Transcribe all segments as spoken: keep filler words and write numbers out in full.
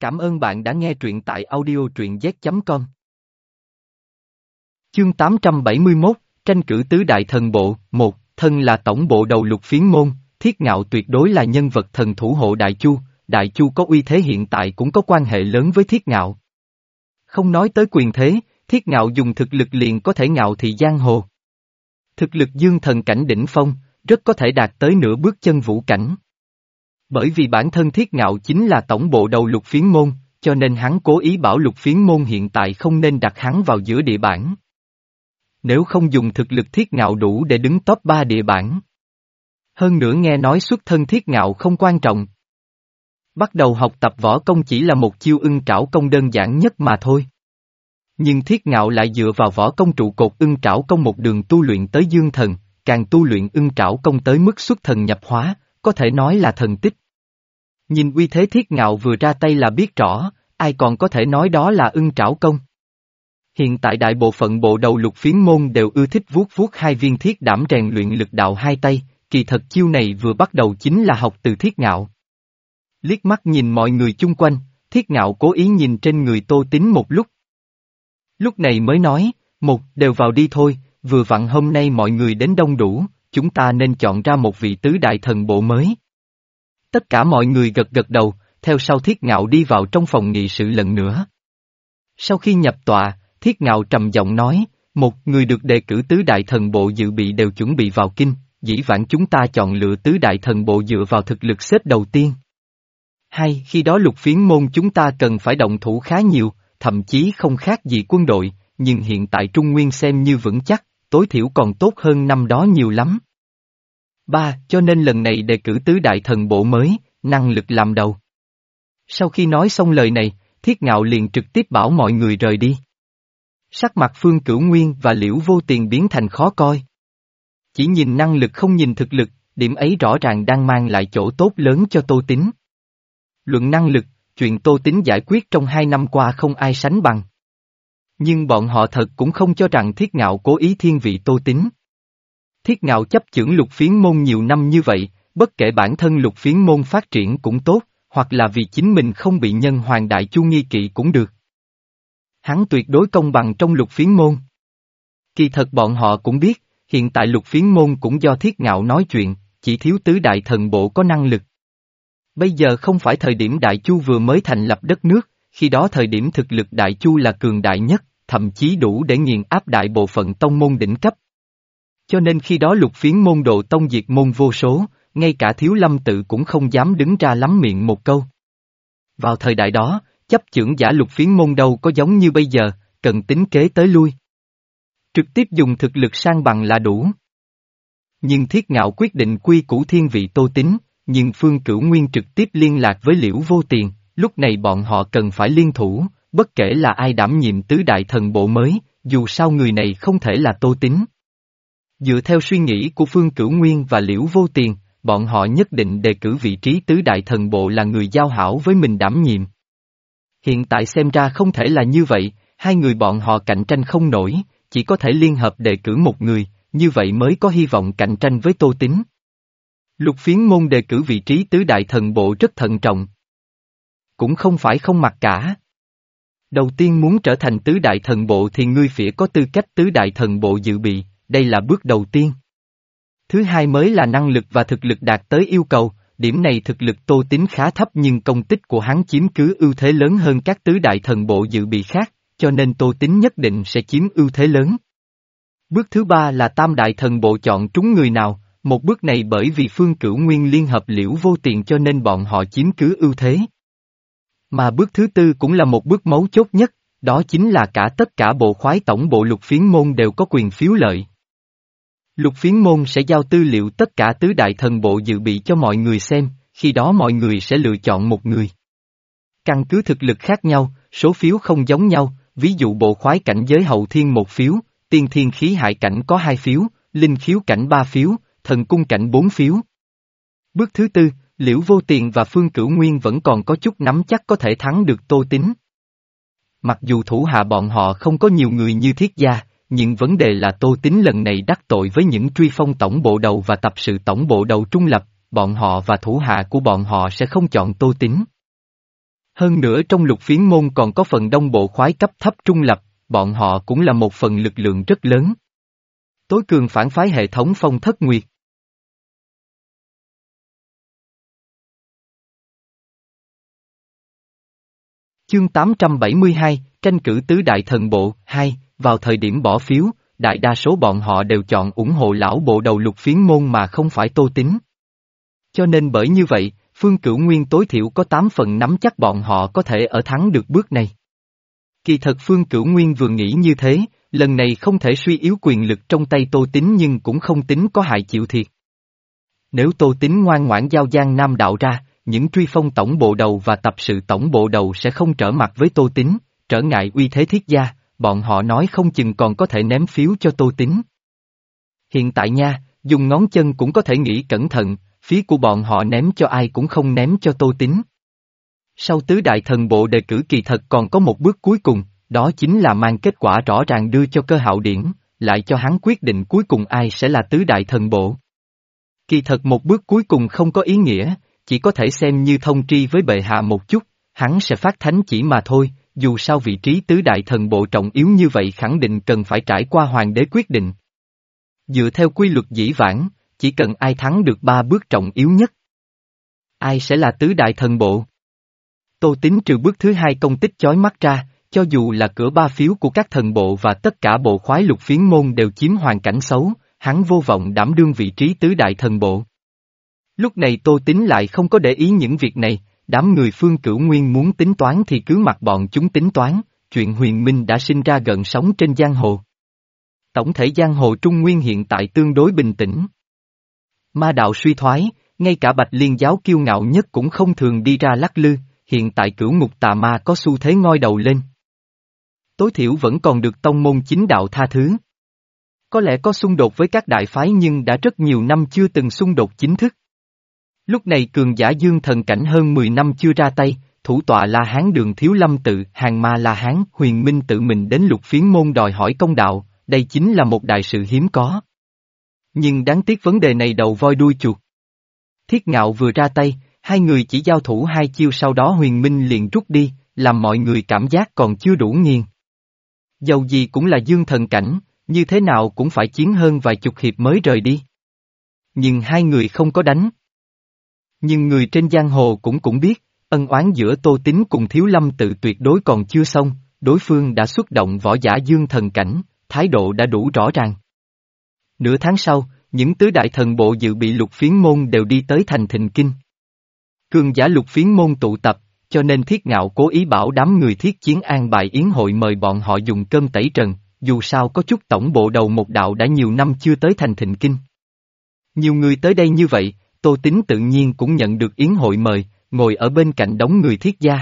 Cảm ơn bạn đã nghe truyện tại audio truyện z chấm com. Chương tám trăm bảy mươi mốt, tranh cử tứ đại thần bộ. Một, thân là tổng bộ đầu Lục Phiến môn, Thiết Ngạo tuyệt đối là nhân vật thần thủ hộ Đại Chu, Đại Chu có uy thế hiện tại cũng có quan hệ lớn với Thiết Ngạo. Không nói tới quyền thế, Thiết Ngạo dùng thực lực liền có thể ngạo thị giang hồ. Thực lực dương thần cảnh đỉnh phong, rất có thể đạt tới nửa bước chân vũ cảnh. Bởi vì bản thân Thiết Ngạo chính là tổng bộ đầu Lục Phiến môn, cho nên hắn cố ý bảo Lục Phiến môn hiện tại không nên đặt hắn vào giữa địa bảng. Nếu không dùng thực lực Thiết Ngạo đủ để đứng top ba địa bảng. Hơn nữa nghe nói xuất thân Thiết Ngạo không quan trọng. Bắt đầu học tập võ công chỉ là một chiêu ưng trảo công đơn giản nhất mà thôi. Nhưng Thiết Ngạo lại dựa vào võ công trụ cột ưng trảo công một đường tu luyện tới dương thần, càng tu luyện ưng trảo công tới mức xuất thần nhập hóa, có thể nói là thần tích. Nhìn uy thế Thiết Ngạo vừa ra tay là biết rõ, ai còn có thể nói đó là ưng trảo công. Hiện tại đại bộ phận bộ đầu Lục Phiến môn đều ưa thích vuốt vuốt hai viên thiết đảm rèn luyện lực đạo hai tay, kỳ thật chiêu này vừa bắt đầu chính là học từ Thiết Ngạo. Liếc mắt nhìn mọi người chung quanh, Thiết Ngạo cố ý nhìn trên người Tô Tín một lúc. Lúc này mới nói, một, đều vào đi thôi, vừa vặn hôm nay mọi người đến đông đủ, chúng ta nên chọn ra một vị tứ đại thần bộ mới. Tất cả mọi người gật gật đầu, theo sau Thiết Ngạo đi vào trong phòng nghị sự lần nữa. Sau khi nhập tọa, Thiết Ngạo trầm giọng nói, một người được đề cử tứ đại thần bộ dự bị đều chuẩn bị vào kinh, dĩ vãng chúng ta chọn lựa tứ đại thần bộ dựa vào thực lực xếp đầu tiên. Hai, khi đó Lục Phiến môn chúng ta cần phải động thủ khá nhiều, thậm chí không khác gì quân đội, nhưng hiện tại Trung Nguyên xem như vững chắc, tối thiểu còn tốt hơn năm đó nhiều lắm. Ba, cho nên lần này đề cử tứ đại thần bộ mới, năng lực làm đầu. Sau khi nói xong lời này, Thiết Ngạo liền trực tiếp bảo mọi người rời đi. Sắc mặt Phương Cửu Nguyên và Liễu Vô Tiền biến thành khó coi. Chỉ nhìn năng lực không nhìn thực lực, điểm ấy rõ ràng đang mang lại chỗ tốt lớn cho Tô Tín. Luận năng lực, chuyện Tô Tín giải quyết trong hai năm qua không ai sánh bằng. Nhưng bọn họ thật cũng không cho rằng Thiết Ngạo cố ý thiên vị Tô Tín. Thiết Ngạo chấp chưởng Lục Phiến môn nhiều năm như vậy, bất kể bản thân Lục Phiến môn phát triển cũng tốt, hoặc là vì chính mình không bị nhân hoàng Đại Chu nghi kỵ cũng được. Hắn tuyệt đối công bằng trong Lục Phiến môn. Kỳ thật bọn họ cũng biết, hiện tại Lục Phiến môn cũng do Thiết Ngạo nói chuyện, chỉ thiếu tứ đại thần bộ có năng lực. Bây giờ không phải thời điểm Đại Chu vừa mới thành lập đất nước, khi đó thời điểm thực lực Đại Chu là cường đại nhất, thậm chí đủ để nghiền áp đại bộ phận tông môn đỉnh cấp. Cho nên khi đó Lục Phiến môn độ tông diệt môn vô số, ngay cả Thiếu Lâm tự cũng không dám đứng ra lắm miệng một câu. Vào thời đại đó, chấp chưởng giả Lục Phiến môn đâu có giống như bây giờ, cần tính kế tới lui. Trực tiếp dùng thực lực sang bằng là đủ. Nhưng Thiết Ngạo quyết định quy củ thiên vị Tô Tín, nhưng Phương Cửu Nguyên trực tiếp liên lạc với Liễu Vô Tiền, lúc này bọn họ cần phải liên thủ, bất kể là ai đảm nhiệm tứ đại thần bộ mới, dù sao người này không thể là Tô Tín. Dựa theo suy nghĩ của Phương Cửu Nguyên và Liễu Vô Tiền, bọn họ nhất định đề cử vị trí tứ đại thần bộ là người giao hảo với mình đảm nhiệm. Hiện tại xem ra không thể là như vậy, hai người bọn họ cạnh tranh không nổi, chỉ có thể liên hợp đề cử một người, như vậy mới có hy vọng cạnh tranh với Tô Tín. Lục Phiến môn đề cử vị trí tứ đại thần bộ rất thận trọng. Cũng không phải không mặc cả. Đầu tiên muốn trở thành tứ đại thần bộ thì ngươi phải có tư cách tứ đại thần bộ dự bị, đây là bước đầu tiên. Thứ hai mới là năng lực và thực lực đạt tới yêu cầu, điểm này thực lực Tô Tín khá thấp nhưng công tích của hắn chiếm cứ ưu thế lớn hơn các tứ đại thần bộ dự bị khác, cho nên Tô Tín nhất định sẽ chiếm ưu thế lớn. Bước thứ ba là tam đại thần bộ chọn trúng người nào, một bước này bởi vì Phương Cửu Nguyên liên hợp Liễu Vô Tiền cho nên bọn họ chiếm cứ ưu thế. Mà bước thứ tư cũng là một bước mấu chốt nhất, đó chính là cả tất cả bộ khoái tổng bộ Lục Phiến môn đều có quyền phiếu lợi. Lục Phiến môn sẽ giao tư liệu tất cả tứ đại thần bộ dự bị cho mọi người xem, khi đó mọi người sẽ lựa chọn một người. Căn cứ thực lực khác nhau, số phiếu không giống nhau, ví dụ bộ khoái cảnh giới hậu thiên một phiếu, tiên thiên khí hải cảnh có hai phiếu, linh khiếu cảnh ba phiếu, thần cung cảnh bốn phiếu. Bước thứ tư, Liễu Vô Tiền và Phương Cửu Nguyên vẫn còn có chút nắm chắc có thể thắng được Tô Tín. Mặc dù thủ hạ bọn họ không có nhiều người như Thiết gia, nhưng vấn đề là Tô Tín lần này đắc tội với những truy phong tổng bộ đầu và tập sự tổng bộ đầu trung lập, bọn họ và thủ hạ của bọn họ sẽ không chọn Tô Tín. Hơn nữa trong lục phiến môn còn có phần đông bộ khoái cấp thấp trung lập, bọn họ cũng là một phần lực lượng rất lớn. Tối cường phản phái hệ thống Phong Thất Nguyệt. Chương tám trăm bảy mươi hai, tranh cử tứ đại thần bộ, hai, vào thời điểm bỏ phiếu, đại đa số bọn họ đều chọn ủng hộ lão bộ đầu lục phiến môn mà không phải Tô Tín. Cho nên bởi như vậy, Phương Cửu Nguyên tối thiểu có tám phần nắm chắc bọn họ có thể ở thắng được bước này. Kỳ thật Phương Cửu Nguyên vừa nghĩ như thế, lần này không thể suy yếu quyền lực trong tay Tô Tín nhưng cũng không tính có hại chịu thiệt. Nếu Tô Tín ngoan ngoãn giao Giang Nam đạo ra, những truy phong tổng bộ đầu và tập sự tổng bộ đầu sẽ không trở mặt với Tô Tín, trở ngại uy thế thiết gia, bọn họ nói không chừng còn có thể ném phiếu cho Tô Tín. Hiện tại nha, dùng ngón chân cũng có thể nghĩ cẩn thận, phía của bọn họ ném cho ai cũng không ném cho Tô Tín. Sau tứ đại thần bộ đề cử kỳ thật còn có một bước cuối cùng, đó chính là mang kết quả rõ ràng đưa cho Cơ Hạo Điển, lại cho hắn quyết định cuối cùng ai sẽ là tứ đại thần bộ. Kỳ thật một bước cuối cùng không có ý nghĩa, chỉ có thể xem như thông tri với bệ hạ một chút, hắn sẽ phát thánh chỉ mà thôi, dù sao vị trí tứ đại thần bộ trọng yếu như vậy khẳng định cần phải trải qua hoàng đế quyết định. Dựa theo quy luật dĩ vãng, chỉ cần ai thắng được ba bước trọng yếu nhất. Ai sẽ là tứ đại thần bộ? Tô Tín trừ bước thứ hai công tích chói mắt ra, cho dù là cửa ba phiếu của các thần bộ và tất cả bộ khoái lục phiến môn đều chiếm hoàn cảnh xấu, hắn vô vọng đảm đương vị trí tứ đại thần bộ. Lúc này Tô Tín lại không có để ý những việc này, đám người Phương Cửu Nguyên muốn tính toán thì cứ mặc bọn chúng tính toán, chuyện huyền minh đã sinh ra gợn sóng trên giang hồ. Tổng thể giang hồ Trung Nguyên hiện tại tương đối bình tĩnh. Ma đạo suy thoái, ngay cả Bạch Liên giáo kiêu ngạo nhất cũng không thường đi ra lắc lư, hiện tại cửu ngục tà ma có xu thế ngoi đầu lên. Tối thiểu vẫn còn được tông môn chính đạo tha thứ. Có lẽ có xung đột với các đại phái nhưng đã rất nhiều năm chưa từng xung đột chính thức. Lúc này cường giả dương thần cảnh hơn mười năm chưa ra tay, thủ tọa La Hán Đường Thiếu Lâm tự, hàng ma La Hán, huyền minh tự mình đến lục phiến môn đòi hỏi công đạo, đây chính là một đại sự hiếm có. Nhưng đáng tiếc vấn đề này đầu voi đuôi chuột. Thiết Ngạo vừa ra tay, hai người chỉ giao thủ hai chiêu sau đó huyền minh liền rút đi, làm mọi người cảm giác còn chưa đủ nghiền. Dầu gì cũng là dương thần cảnh, như thế nào cũng phải chiến hơn vài chục hiệp mới rời đi. Nhưng hai người không có đánh. Nhưng người trên giang hồ cũng cũng biết, ân oán giữa Tô Tín cùng Thiếu Lâm tự tuyệt đối còn chưa xong, đối phương đã xuất động võ giả dương thần cảnh, thái độ đã đủ rõ ràng. Nửa tháng sau, những tứ đại thần bộ dự bị lục phiến môn đều đi tới thành Thịnh Kinh. Cường giả lục phiến môn tụ tập, cho nên Thiết Ngạo cố ý bảo đám người thiết chiến an bài yến hội mời bọn họ dùng cơm tẩy trần, dù sao có chút tổng bộ đầu một đạo đã nhiều năm chưa tới thành Thịnh Kinh. Nhiều người tới đây như vậy, Tô Tín tự nhiên cũng nhận được yến hội mời, ngồi ở bên cạnh đống người thiết gia.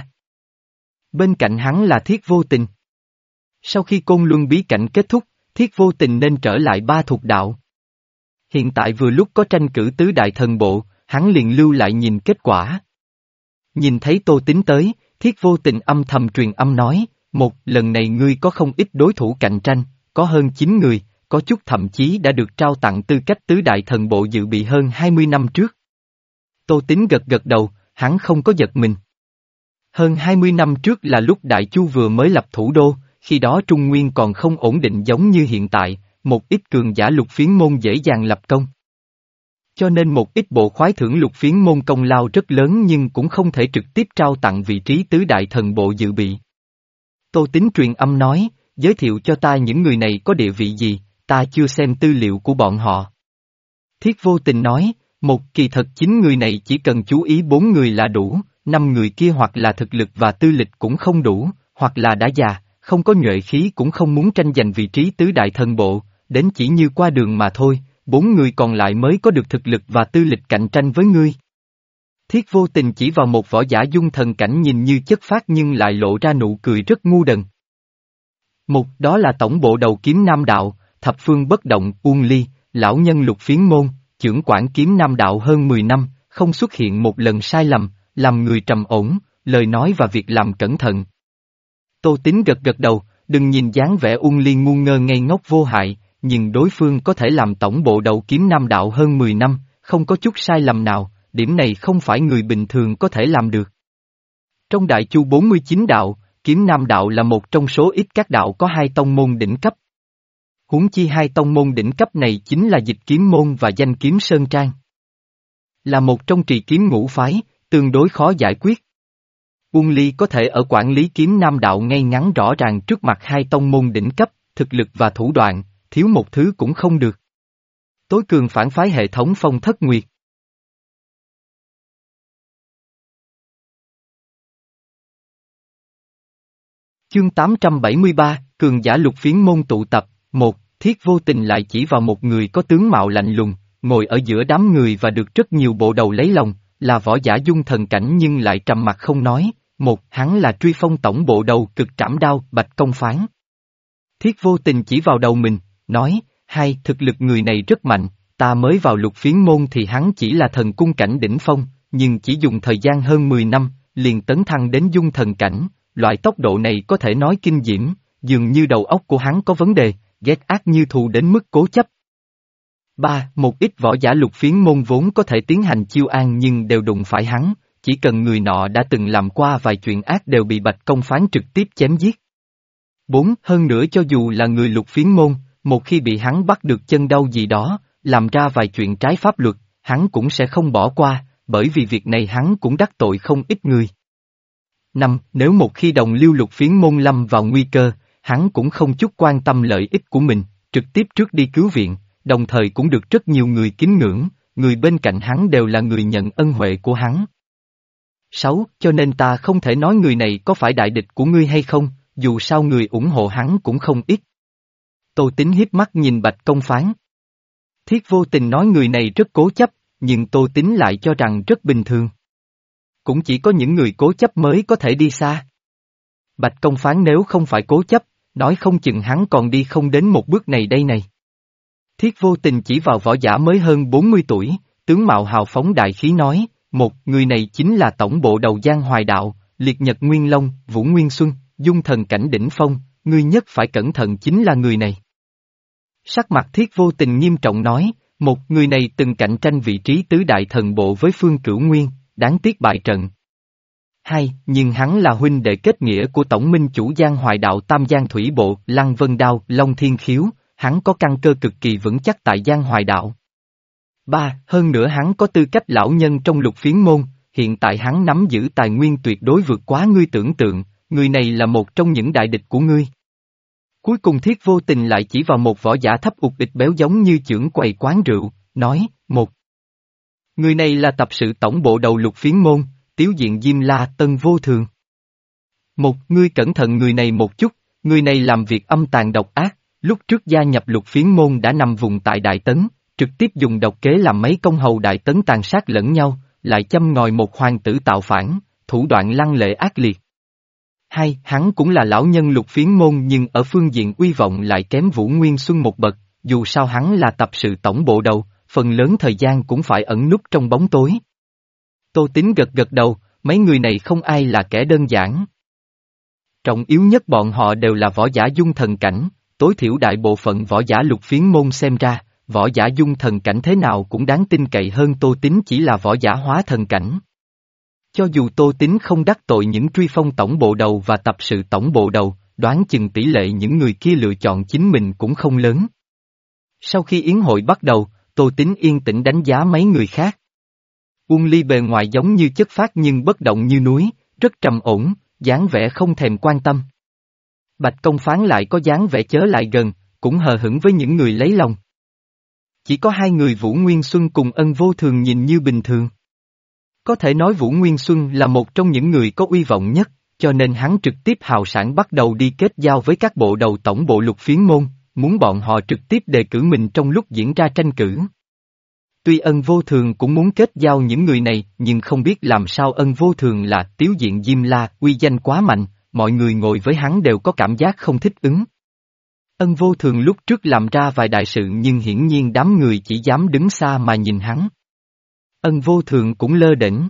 Bên cạnh hắn là Thiết Vô Tình. Sau khi Côn Luân bí cảnh kết thúc, Thiết Vô Tình nên trở lại ba thuộc đạo. Hiện tại vừa lúc có tranh cử tứ đại thần bộ, hắn liền lưu lại nhìn kết quả. Nhìn thấy Tô Tín tới, Thiết Vô Tình âm thầm truyền âm nói, một, lần này ngươi có không ít đối thủ cạnh tranh, có hơn chín người, có chút thậm chí đã được trao tặng tư cách tứ đại thần bộ dự bị hơn hai mươi năm trước. Tô Tín gật gật đầu, hắn không có giật mình. Hơn hai mươi năm trước là lúc Đại Chu vừa mới lập thủ đô, khi đó Trung Nguyên còn không ổn định giống như hiện tại, một ít cường giả lục phiến môn dễ dàng lập công. Cho nên một ít bộ khoái thưởng lục phiến môn công lao rất lớn nhưng cũng không thể trực tiếp trao tặng vị trí tứ đại thần bộ dự bị. Tô Tín truyền âm nói, giới thiệu cho ta những người này có địa vị gì, ta chưa xem tư liệu của bọn họ. Thiết Vô Tình nói, một kỳ thật chín người này chỉ cần chú ý bốn người là đủ, năm người kia hoặc là thực lực và tư lịch cũng không đủ, hoặc là đã già, không có nhuệ khí cũng không muốn tranh giành vị trí tứ đại thần bộ, đến chỉ như qua đường mà thôi, bốn người còn lại mới có được thực lực và tư lịch cạnh tranh với ngươi. Thiết Vô Tình chỉ vào một võ giả dung thần cảnh nhìn như chất phác nhưng lại lộ ra nụ cười rất ngu đần. Một đó là tổng bộ đầu kiếm Nam Đạo, thập phương bất động, Uông Ly, lão nhân lục phiến môn, chưởng quản kiếm Nam Đạo hơn mười năm, không xuất hiện một lần sai lầm, làm người trầm ổn, lời nói và việc làm cẩn thận. Tô Tín gật gật đầu, đừng nhìn dáng vẻ Uông Ly ngu ngơ ngây ngốc vô hại, nhưng đối phương có thể làm tổng bộ đầu kiếm Nam Đạo hơn mười năm, không có chút sai lầm nào, điểm này không phải người bình thường có thể làm được. Trong Đại Chu bốn mươi chín đạo, Kiếm Nam đạo là một trong số ít các đạo có hai tông môn đỉnh cấp. Huống chi hai tông môn đỉnh cấp này chính là Dịch Kiếm môn và Danh Kiếm Sơn Trang. Là một trong trì kiếm ngũ phái, tương đối khó giải quyết. Uông Ly có thể ở quản lý Kiếm Nam đạo ngay ngắn rõ ràng trước mặt hai tông môn đỉnh cấp, thực lực và thủ đoạn, thiếu một thứ cũng không được. Tối cường phản phái hệ thống Phong Thất Nguyệt. Chương tám trăm bảy mươi ba, cường giả lục phiến môn tụ tập, một, Thiết Vô Tình lại chỉ vào một người có tướng mạo lạnh lùng, ngồi ở giữa đám người và được rất nhiều bộ đầu lấy lòng, là võ giả dung thần cảnh nhưng lại trầm mặc không nói, một, hắn là Truy Phong tổng bộ đầu Cực Trảm Đao, Bạch Công Phán. Thiết Vô Tình chỉ vào đầu mình, nói, hai, thực lực người này rất mạnh, ta mới vào lục phiến môn thì hắn chỉ là thần cung cảnh đỉnh phong, nhưng chỉ dùng thời gian hơn mười năm, liền tấn thăng đến dung thần cảnh, loại tốc độ này có thể nói kinh diễm, dường như đầu óc của hắn có vấn đề, ghét ác như thù đến mức cố chấp. ba. Một ít võ giả lục phiến môn vốn có thể tiến hành chiêu an nhưng đều đụng phải hắn, chỉ cần người nọ đã từng làm qua vài chuyện ác đều bị Bạch Công Phán trực tiếp chém giết. bốn. Hơn nữa cho dù là người lục phiến môn, một khi bị hắn bắt được chân đau gì đó, làm ra vài chuyện trái pháp luật, hắn cũng sẽ không bỏ qua, bởi vì việc này hắn cũng đắc tội không ít người. năm. Nếu một khi đồng lưu lục phiến môn lâm vào nguy cơ, hắn cũng không chút quan tâm lợi ích của mình, trực tiếp trước đi cứu viện, đồng thời cũng được rất nhiều người kính ngưỡng, người bên cạnh hắn đều là người nhận ân huệ của hắn. sáu. Cho nên ta không thể nói người này có phải đại địch của ngươi hay không, dù sao người ủng hộ hắn cũng không ít. Tô Tín hiếp mắt nhìn Bạch Công Phán. Thiết Vô Tình nói người này rất cố chấp, nhưng Tô Tín lại cho rằng rất bình thường. Cũng chỉ có những người cố chấp mới có thể đi xa. Bạch Công Phán nếu không phải cố chấp, nói không chừng hắn còn đi không đến một bước này đây này. Thiết Vô Tình chỉ vào võ giả mới hơn bốn mươi tuổi, tướng mạo hào phóng đại khí nói, một, người này chính là tổng bộ đầu Giang Hoài Đạo, Liệt Nhật Nguyên Long, Vũ Nguyên Xuân, dung thần cảnh đỉnh phong, ngươi nhất phải cẩn thận chính là người này. Sắc mặt Thiết Vô Tình nghiêm trọng nói, một, người này từng cạnh tranh vị trí tứ đại thần bộ với Phương Cửu Nguyên, đáng tiếc bại trận. Hai, nhưng hắn là huynh đệ kết nghĩa của tổng minh chủ Giang Hoài Đạo Tam Giang Thủy Bộ, Lăng Vân Đao, Long Thiên Khiếu, hắn có căn cơ cực kỳ vững chắc tại Giang Hoài Đạo. Ba, hơn nữa hắn có tư cách lão nhân trong lục phiến môn, hiện tại hắn nắm giữ tài nguyên tuyệt đối vượt quá ngươi tưởng tượng, người này là một trong những đại địch của ngươi. Cuối cùng Thiết Vô Tình lại chỉ vào một võ giả thấp ụt ịch béo giống như chưởng quầy quán rượu, nói, một. Người này là tập sự tổng bộ đầu lục phiến môn, Tiếu Diện Diêm La Tân Vô Thường. Một, ngươi cẩn thận người này một chút, người này làm việc âm tàn độc ác, lúc trước gia nhập lục phiến môn đã nằm vùng tại Đại Tấn, trực tiếp dùng độc kế làm mấy công hầu Đại Tấn tàn sát lẫn nhau, lại châm ngòi một hoàng tử tạo phản, thủ đoạn lăng lệ ác liệt. Hai, hắn cũng là lão nhân lục phiến môn nhưng ở phương diện uy vọng lại kém Vũ Nguyên Xuân một bậc, dù sao hắn là tập sự tổng bộ đầu, phần lớn thời gian cũng phải ẩn núp trong bóng tối. Tô Tín gật gật đầu, mấy người này không ai là kẻ đơn giản. Trọng yếu nhất bọn họ đều là võ giả dung thần cảnh, tối thiểu đại bộ phận võ giả lục phiến môn xem ra, võ giả dung thần cảnh thế nào cũng đáng tin cậy hơn Tô Tín chỉ là võ giả hóa thần cảnh. Cho dù Tô Tín không đắc tội những truy phong tổng bộ đầu và tập sự tổng bộ đầu, đoán chừng tỷ lệ những người kia lựa chọn chính mình cũng không lớn. Sau khi yến hội bắt đầu, Tô Tín yên tĩnh đánh giá mấy người khác. Uông Ly bề ngoài giống như chất phác nhưng bất động như núi, rất trầm ổn, dáng vẻ không thèm quan tâm. Bạch Công Phán lại có dáng vẻ chớ lại gần, cũng hờ hững với những người lấy lòng. Chỉ có hai người Vũ Nguyên Xuân cùng Ân Vô Thường nhìn như bình thường. Có thể nói Vũ Nguyên Xuân là một trong những người có uy vọng nhất, cho nên hắn trực tiếp hào sảng bắt đầu đi kết giao với các bộ đầu tổng bộ lục phiến môn, muốn bọn họ trực tiếp đề cử mình trong lúc diễn ra tranh cử. Tuy Ân Vô Thường cũng muốn kết giao những người này, nhưng không biết làm sao Ân Vô Thường là Tiếu Diện Diêm La, uy danh quá mạnh, mọi người ngồi với hắn đều có cảm giác không thích ứng. Ân Vô Thường lúc trước làm ra vài đại sự nhưng hiển nhiên đám người chỉ dám đứng xa mà nhìn hắn. Ân Vô Thường cũng lơ đễnh.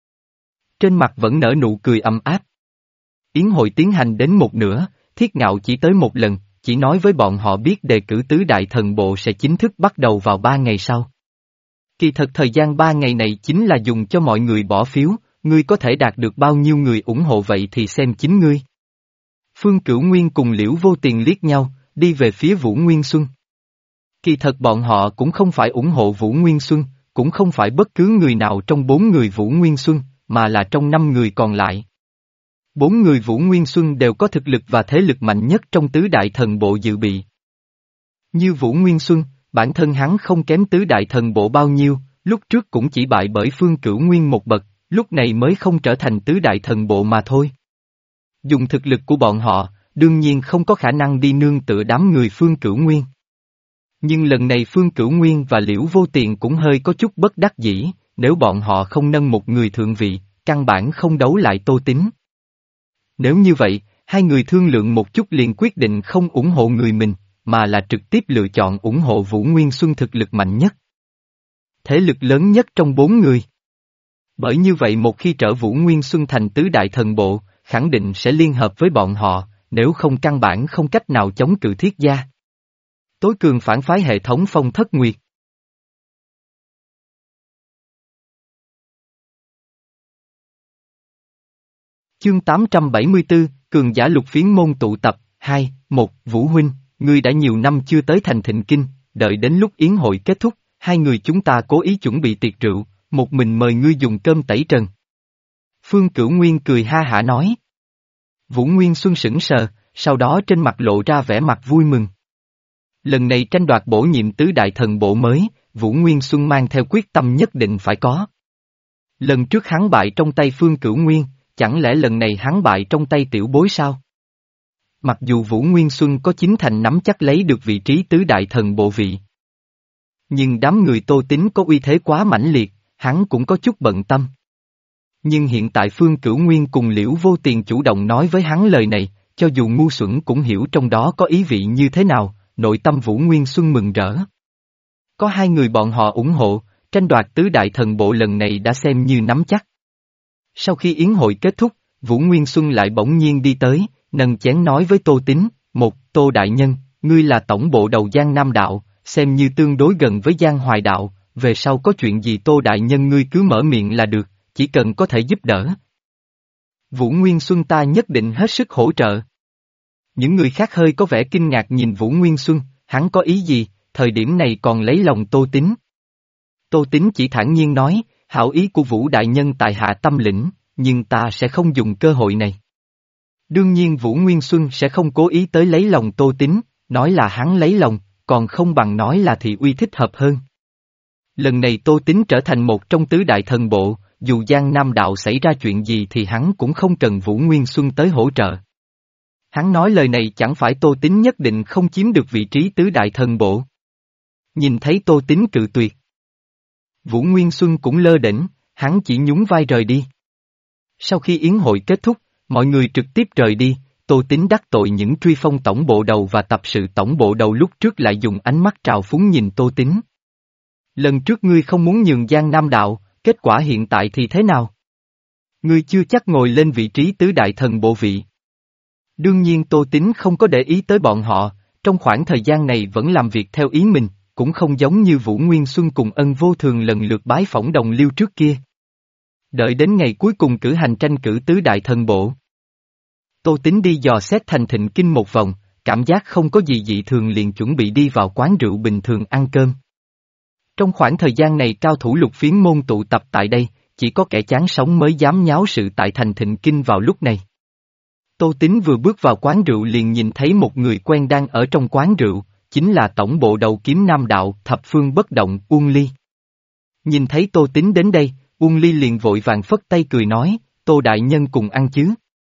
Trên mặt vẫn nở nụ cười ấm áp. Yến hội tiến hành đến một nửa, Thiết Ngạo chỉ tới một lần, chỉ nói với bọn họ biết đề cử tứ đại thần bộ sẽ chính thức bắt đầu vào ba ngày sau. Kỳ thật thời gian ba ngày này chính là dùng cho mọi người bỏ phiếu, ngươi có thể đạt được bao nhiêu người ủng hộ vậy thì xem chính ngươi. Phương Cửu Nguyên cùng Liễu Vô Tiền liếc nhau, đi về phía Vũ Nguyên Xuân. Kỳ thật bọn họ cũng không phải ủng hộ Vũ Nguyên Xuân, cũng không phải bất cứ người nào trong bốn người Vũ Nguyên Xuân, mà là trong năm người còn lại. Bốn người Vũ Nguyên Xuân đều có thực lực và thế lực mạnh nhất trong tứ đại thần bộ dự bị. Như Vũ Nguyên Xuân, bản thân hắn không kém tứ đại thần bộ bao nhiêu, lúc trước cũng chỉ bại bởi Phương Cửu Nguyên một bậc, lúc này mới không trở thành tứ đại thần bộ mà thôi. Dùng thực lực của bọn họ, đương nhiên không có khả năng đi nương tựa đám người Phương Cửu Nguyên. Nhưng lần này Phương Cửu Nguyên và Liễu Vô Tiền cũng hơi có chút bất đắc dĩ, nếu bọn họ không nâng một người thượng vị, căn bản không đấu lại Tô Tín. Nếu như vậy, hai người thương lượng một chút liền quyết định không ủng hộ người mình, mà là trực tiếp lựa chọn ủng hộ Vũ Nguyên Xuân thực lực mạnh nhất. Thế lực lớn nhất trong bốn người. Bởi như vậy một khi trở Vũ Nguyên Xuân thành tứ đại thần bộ, khẳng định sẽ liên hợp với bọn họ, nếu không căn bản không cách nào chống cự Thiết gia. Tối cường phản phái hệ thống Phong Thất Nguyệt. Chương tám trăm bảy mươi tư, Cường giả lục phiến môn tụ tập, hai, một, Vũ Huynh, ngươi đã nhiều năm chưa tới thành Thịnh Kinh, đợi đến lúc yến hội kết thúc, hai người chúng ta cố ý chuẩn bị tiệc rượu, một mình mời ngươi dùng cơm tẩy trần. Phương Cửu Nguyên cười ha hả nói. Vũ Nguyên Xuân sững sờ, sau đó trên mặt lộ ra vẻ mặt vui mừng. Lần này tranh đoạt bổ nhiệm tứ đại thần bộ mới, Vũ Nguyên Xuân mang theo quyết tâm nhất định phải có. Lần trước hắn bại trong tay Phương Cửu Nguyên, chẳng lẽ lần này hắn bại trong tay tiểu bối sao? Mặc dù Vũ Nguyên Xuân có chín thành nắm chắc lấy được vị trí tứ đại thần bộ vị. Nhưng đám người Tô Tín có uy thế quá mãnh liệt, hắn cũng có chút bận tâm. Nhưng hiện tại Phương Cửu Nguyên cùng Liễu Vô Tiền chủ động nói với hắn lời này, cho dù ngu xuẩn cũng hiểu trong đó có ý vị như thế nào, nội tâm Vũ Nguyên Xuân mừng rỡ. Có hai người bọn họ ủng hộ, tranh đoạt tứ đại thần bộ lần này đã xem như nắm chắc. Sau khi yến hội kết thúc, Vũ Nguyên Xuân lại bỗng nhiên đi tới, nâng chén nói với Tô Tín, một, Tô Đại Nhân, ngươi là tổng bộ đầu Giang Nam Đạo, xem như tương đối gần với Giang Hoài Đạo, về sau có chuyện gì Tô Đại Nhân ngươi cứ mở miệng là được, chỉ cần có thể giúp đỡ. Vũ Nguyên Xuân ta nhất định hết sức hỗ trợ. Những người khác hơi có vẻ kinh ngạc nhìn Vũ Nguyên Xuân, hắn có ý gì, thời điểm này còn lấy lòng Tô Tín. Tô Tín chỉ thản nhiên nói, hảo ý của Vũ Đại Nhân tại hạ tâm lĩnh, nhưng ta sẽ không dùng cơ hội này. Đương nhiên Vũ Nguyên Xuân sẽ không cố ý tới lấy lòng Tô Tín, nói là hắn lấy lòng, còn không bằng nói là thị uy thích hợp hơn. Lần này Tô Tín trở thành một trong tứ đại thần bộ, dù Giang Nam Đạo xảy ra chuyện gì thì hắn cũng không cần Vũ Nguyên Xuân tới hỗ trợ. Hắn nói lời này chẳng phải Tô Tín nhất định không chiếm được vị trí tứ đại thần bộ. Nhìn thấy Tô Tín cự tuyệt. Vũ Nguyên Xuân cũng lơ đễnh, hắn chỉ nhún vai rời đi. Sau khi yến hội kết thúc, mọi người trực tiếp rời đi, Tô Tín đắc tội những truy phong tổng bộ đầu và tập sự tổng bộ đầu lúc trước lại dùng ánh mắt trào phúng nhìn Tô Tín. Lần trước ngươi không muốn nhường Giang Nam Đạo, kết quả hiện tại thì thế nào? Ngươi chưa chắc ngồi lên vị trí tứ đại thần bộ vị. Đương nhiên Tô Tín không có để ý tới bọn họ, trong khoảng thời gian này vẫn làm việc theo ý mình, cũng không giống như Vũ Nguyên Xuân cùng Ân Vô Thường lần lượt bái phỏng đồng liêu trước kia. Đợi đến ngày cuối cùng cử hành tranh cử tứ đại thần bộ. Tô Tín đi dò xét thành Thịnh Kinh một vòng, cảm giác không có gì dị thường liền chuẩn bị đi vào quán rượu bình thường ăn cơm. Trong khoảng thời gian này cao thủ lục phiến môn tụ tập tại đây, chỉ có kẻ chán sống mới dám nháo sự tại thành Thịnh Kinh vào lúc này. Tô Tín vừa bước vào quán rượu liền nhìn thấy một người quen đang ở trong quán rượu, chính là tổng bộ đầu Kiếm Nam Đạo thập phương bất động Uông Ly. Nhìn thấy Tô Tín đến đây, Uông Ly liền vội vàng phất tay cười nói, Tô Đại Nhân cùng ăn chứ.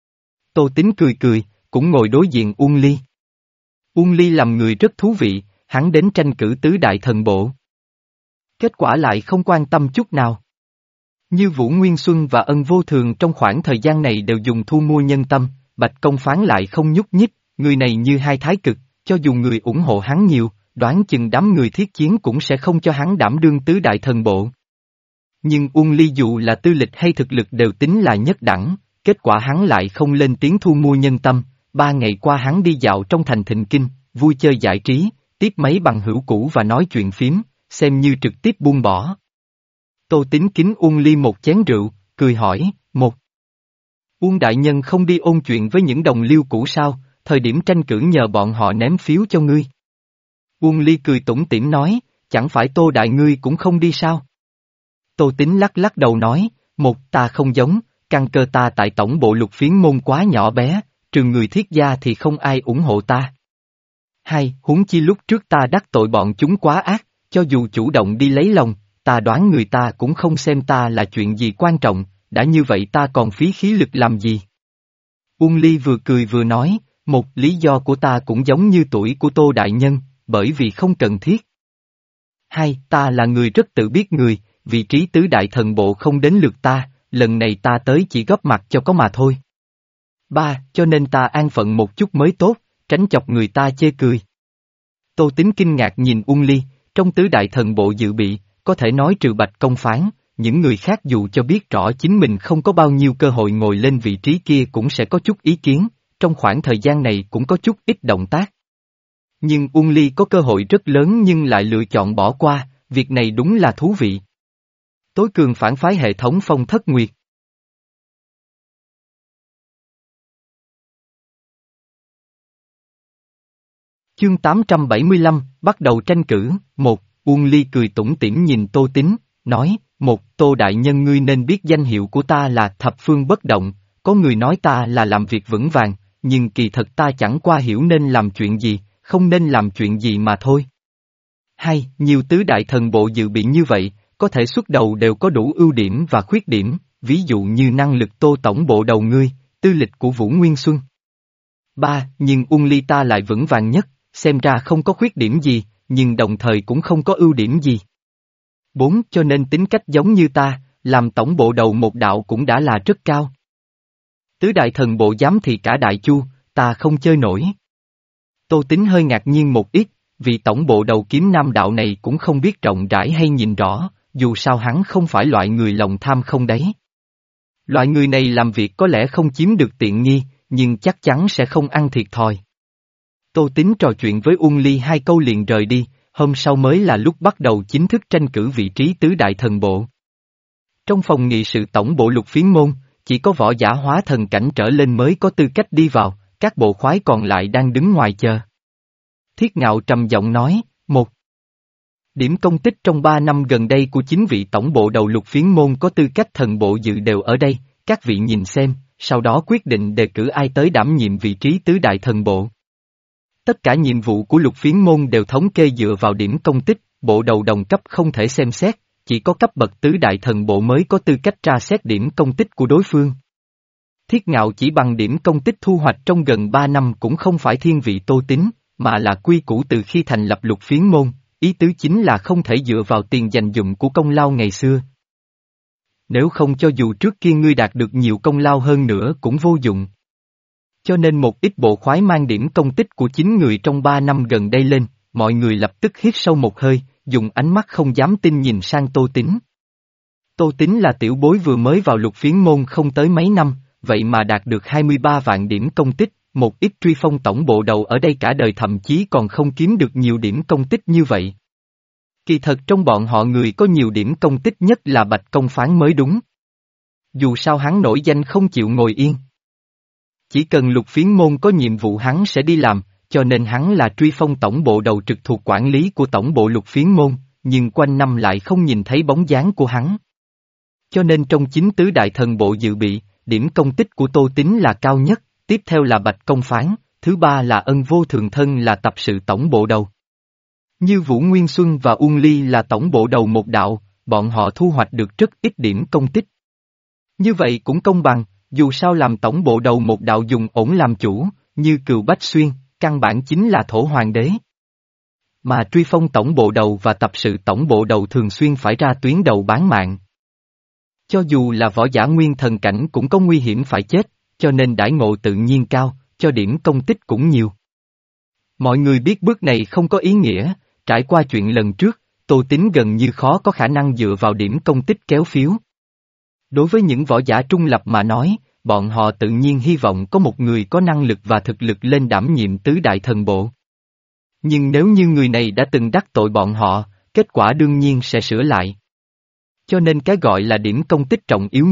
Tô Tín cười cười, cũng ngồi đối diện Uông Ly. Uông Ly làm người rất thú vị, hắn đến tranh cử tứ đại thần bộ. Kết quả lại không quan tâm chút nào. Như Vũ Nguyên Xuân và Ân Vô Thường trong khoảng thời gian này đều dùng thu mua nhân tâm, Bạch Công Phán lại không nhúc nhích, người này như hai thái cực, cho dù người ủng hộ hắn nhiều, đoán chừng đám người thiết chiến cũng sẽ không cho hắn đảm đương tứ đại thần bộ. Nhưng Uông Ly dù là tư lịch hay thực lực đều tính là nhất đẳng, kết quả hắn lại không lên tiếng thu mua nhân tâm, ba ngày qua hắn đi dạo trong thành Thịnh Kinh, vui chơi giải trí, tiếp mấy bằng hữu cũ và nói chuyện phím, xem như trực tiếp buông bỏ. Tô Tín kính Uông Ly một chén rượu, cười hỏi, một. Uông đại nhân không đi ôn chuyện với những đồng liêu cũ sao, thời điểm tranh cử nhờ bọn họ ném phiếu cho ngươi. Uông Ly cười tủm tỉm nói, chẳng phải Tô đại ngươi cũng không đi sao? Tô Tính lắc lắc đầu nói, một ta không giống, căn cơ ta tại tổng bộ lục phiến môn quá nhỏ bé, trừ người thiết gia thì không ai ủng hộ ta. Hai, huống chi lúc trước ta đắc tội bọn chúng quá ác, cho dù chủ động đi lấy lòng, ta đoán người ta cũng không xem ta là chuyện gì quan trọng, đã như vậy ta còn phí khí lực làm gì? Uông Ly vừa cười vừa nói, một lý do của ta cũng giống như tuổi của Tô đại nhân, bởi vì không cần thiết. Hai, ta là người rất tự biết người, vị trí tứ đại thần bộ không đến lượt ta, lần này ta tới chỉ góp mặt cho có mà thôi. Ba, cho nên ta an phận một chút mới tốt, tránh chọc người ta chê cười. Tô Tính kinh ngạc nhìn Uông Ly, trong tứ đại thần bộ dự bị, có thể nói trừ Bạch Công Phán, những người khác dù cho biết rõ chính mình không có bao nhiêu cơ hội ngồi lên vị trí kia cũng sẽ có chút ý kiến, trong khoảng thời gian này cũng có chút ít động tác. Nhưng Uông Ly có cơ hội rất lớn nhưng lại lựa chọn bỏ qua, việc này đúng là thú vị. Tối cường phản phái hệ thống Phong Thất Nguyệt. Chương tám trăm bảy mươi lăm, bắt đầu tranh cử, một, Uông Ly cười tủm tỉm nhìn Tô Tính, nói, một, Tô đại nhân ngươi nên biết danh hiệu của ta là thập phương bất động, có người nói ta là làm việc vững vàng, nhưng kỳ thật ta chẳng qua hiểu nên làm chuyện gì, không nên làm chuyện gì mà thôi. Hai, nhiều tứ đại thần bộ dự bị như vậy, có thể xuất đầu đều có đủ ưu điểm và khuyết điểm, ví dụ như năng lực Tô tổng bộ đầu ngươi, tư lịch của Vũ Nguyên Xuân. Ba, nhưng Uông Ly ta lại vững vàng nhất, xem ra không có khuyết điểm gì, nhưng đồng thời cũng không có ưu điểm gì. Bốn, cho nên tính cách giống như ta, làm tổng bộ đầu một đạo cũng đã là rất cao. Tứ đại thần bộ dám thì cả đại chu, ta không chơi nổi. Tô Tính hơi ngạc nhiên một ít, vì tổng bộ đầu kiếm nam đạo này cũng không biết rộng rãi hay nhìn rõ, dù sao hắn không phải loại người lòng tham không đấy. Loại người này làm việc có lẽ không chiếm được tiện nghi, nhưng chắc chắn sẽ không ăn thiệt thòi. Tô Tính trò chuyện với Uông Ly hai câu liền rời đi, hôm sau mới là lúc bắt đầu chính thức tranh cử vị trí tứ đại thần bộ. Trong phòng nghị sự tổng bộ lục phiến môn, chỉ có võ giả hóa thần cảnh trở lên mới có tư cách đi vào, các bộ khoái còn lại đang đứng ngoài chờ. Thiết Ngạo trầm giọng nói, một. Điểm công tích trong ba năm gần đây của chính vị tổng bộ đầu lục phiến môn có tư cách thần bộ dự đều ở đây, các vị nhìn xem, sau đó quyết định đề cử ai tới đảm nhiệm vị trí tứ đại thần bộ. Tất cả nhiệm vụ của lục phiến môn đều thống kê dựa vào điểm công tích, bộ đầu đồng cấp không thể xem xét, chỉ có cấp bậc tứ đại thần bộ mới có tư cách tra xét điểm công tích của đối phương. Thiết Ngạo chỉ bằng điểm công tích thu hoạch trong gần ba năm cũng không phải thiên vị Tô Tính, mà là quy củ từ khi thành lập lục phiến môn, ý tứ chính là không thể dựa vào tiền dành dụm của công lao ngày xưa. Nếu không cho dù trước kia ngươi đạt được nhiều công lao hơn nữa cũng vô dụng. Cho nên một ít bộ khoái mang điểm công tích của chính người trong ba năm gần đây lên, mọi người lập tức hít sâu một hơi, dùng ánh mắt không dám tin nhìn sang Tô Tính. Tô Tính là tiểu bối vừa mới vào lục phiến môn không tới mấy năm, vậy mà đạt được hai mươi ba vạn điểm công tích, một ít truy phong tổng bộ đầu ở đây cả đời thậm chí còn không kiếm được nhiều điểm công tích như vậy. Kỳ thật trong bọn họ người có nhiều điểm công tích nhất là Bạch Công Phán mới đúng. Dù sao hắn nổi danh không chịu ngồi yên. Chỉ cần lục phiến môn có nhiệm vụ hắn sẽ đi làm, cho nên hắn là truy phong tổng bộ đầu trực thuộc quản lý của tổng bộ lục phiến môn, nhưng quanh năm lại không nhìn thấy bóng dáng của hắn. Cho nên trong chính tứ đại thần bộ dự bị, điểm công tích của Tô Tính là cao nhất, tiếp theo là Bạch Công Phán, thứ ba là Ân Vô Thường Thân là tập sự tổng bộ đầu. Như Vũ Nguyên Xuân và Uông Ly là tổng bộ đầu một đạo, bọn họ thu hoạch được rất ít điểm công tích. Như vậy cũng công bằng, dù sao làm tổng bộ đầu một đạo dùng ổn làm chủ, như Cừu Bách Xuyên, căn bản chính là thổ hoàng đế. Mà truy phong tổng bộ đầu và tập sự tổng bộ đầu thường xuyên phải ra tuyến đầu bán mạng. Cho dù là võ giả nguyên thần cảnh cũng có nguy hiểm phải chết, cho nên đãi ngộ tự nhiên cao, cho điểm công tích cũng nhiều. Mọi người biết bước này không có ý nghĩa, trải qua chuyện lần trước, Tô Tính gần như khó có khả năng dựa vào điểm công tích kéo phiếu. Đối với những võ giả trung lập mà nói, bọn họ tự nhiên hy vọng có một người có năng lực và thực lực lên đảm nhiệm tứ đại thần bộ. Nhưng nếu như người này đã từng đắc tội bọn họ, kết quả đương nhiên sẽ sửa lại. Cho nên cái gọi là điểm công tích trọng yếu nhất,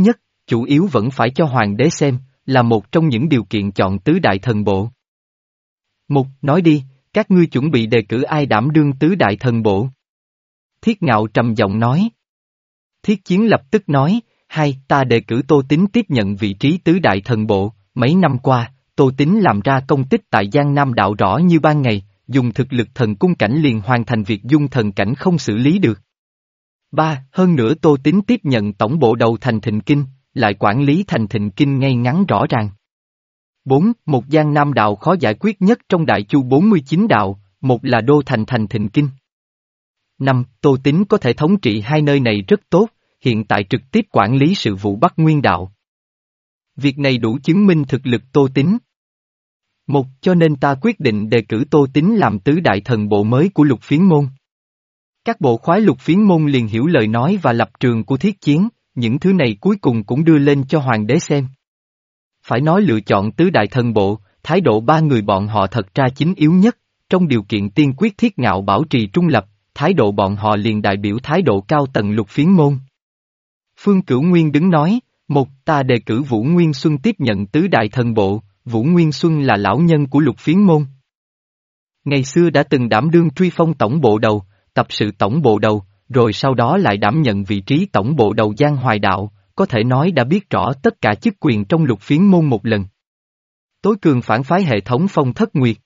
chủ yếu vẫn phải cho hoàng đế xem, là một trong những điều kiện chọn tứ đại thần bộ. Một, nói đi, các ngươi chuẩn bị đề cử ai đảm đương tứ đại thần bộ? Thiết Ngạo trầm giọng nói. Thiết Chiến lập tức nói, hai, ta đề cử Tô Tín tiếp nhận vị trí tứ đại thần bộ, mấy năm qua, Tô Tín làm ra công tích tại Giang Nam đạo rõ như ban ngày, dùng thực lực thần cung cảnh liền hoàn thành việc dung thần cảnh không xử lý được. Ba, hơn nữa Tô Tín tiếp nhận tổng bộ đầu thành Thịnh Kinh, lại quản lý thành Thịnh Kinh ngay ngắn rõ ràng. Bốn, một Giang Nam đạo khó giải quyết nhất trong đại chu bốn mươi chín đạo, một là đô thành thành Thịnh Kinh. Năm, Tô Tín có thể thống trị hai nơi này rất tốt, hiện tại trực tiếp quản lý sự vụ Bắc Nguyên đạo. Việc này đủ chứng minh thực lực Tô Tín. Một, cho nên ta quyết định đề cử Tô Tín làm tứ đại thần bộ mới của Lục Phiến môn. Các bộ khoái Lục Phiến môn liền hiểu lời nói và lập trường của Thiết Chiến, những thứ này cuối cùng cũng đưa lên cho hoàng đế xem. Phải nói lựa chọn tứ đại thần bộ, thái độ ba người bọn họ thật ra chính yếu nhất, trong điều kiện tiên quyết Thiết Ngạo bảo trì trung lập, thái độ bọn họ liền đại biểu thái độ cao tầng Lục Phiến môn. Phương Cửu Nguyên đứng nói, một, ta đề cử Vũ Nguyên Xuân tiếp nhận tứ đại thần bộ, Vũ Nguyên Xuân là lão nhân của Lục Phiến môn. Ngày xưa đã từng đảm đương truy phong tổng bộ đầu, tập sự tổng bộ đầu, rồi sau đó lại đảm nhận vị trí tổng bộ đầu Giang Hoài đạo, có thể nói đã biết rõ tất cả chức quyền trong Lục Phiến môn một lần. Tối cường phản phái hệ thống Phong Thất Nguyệt.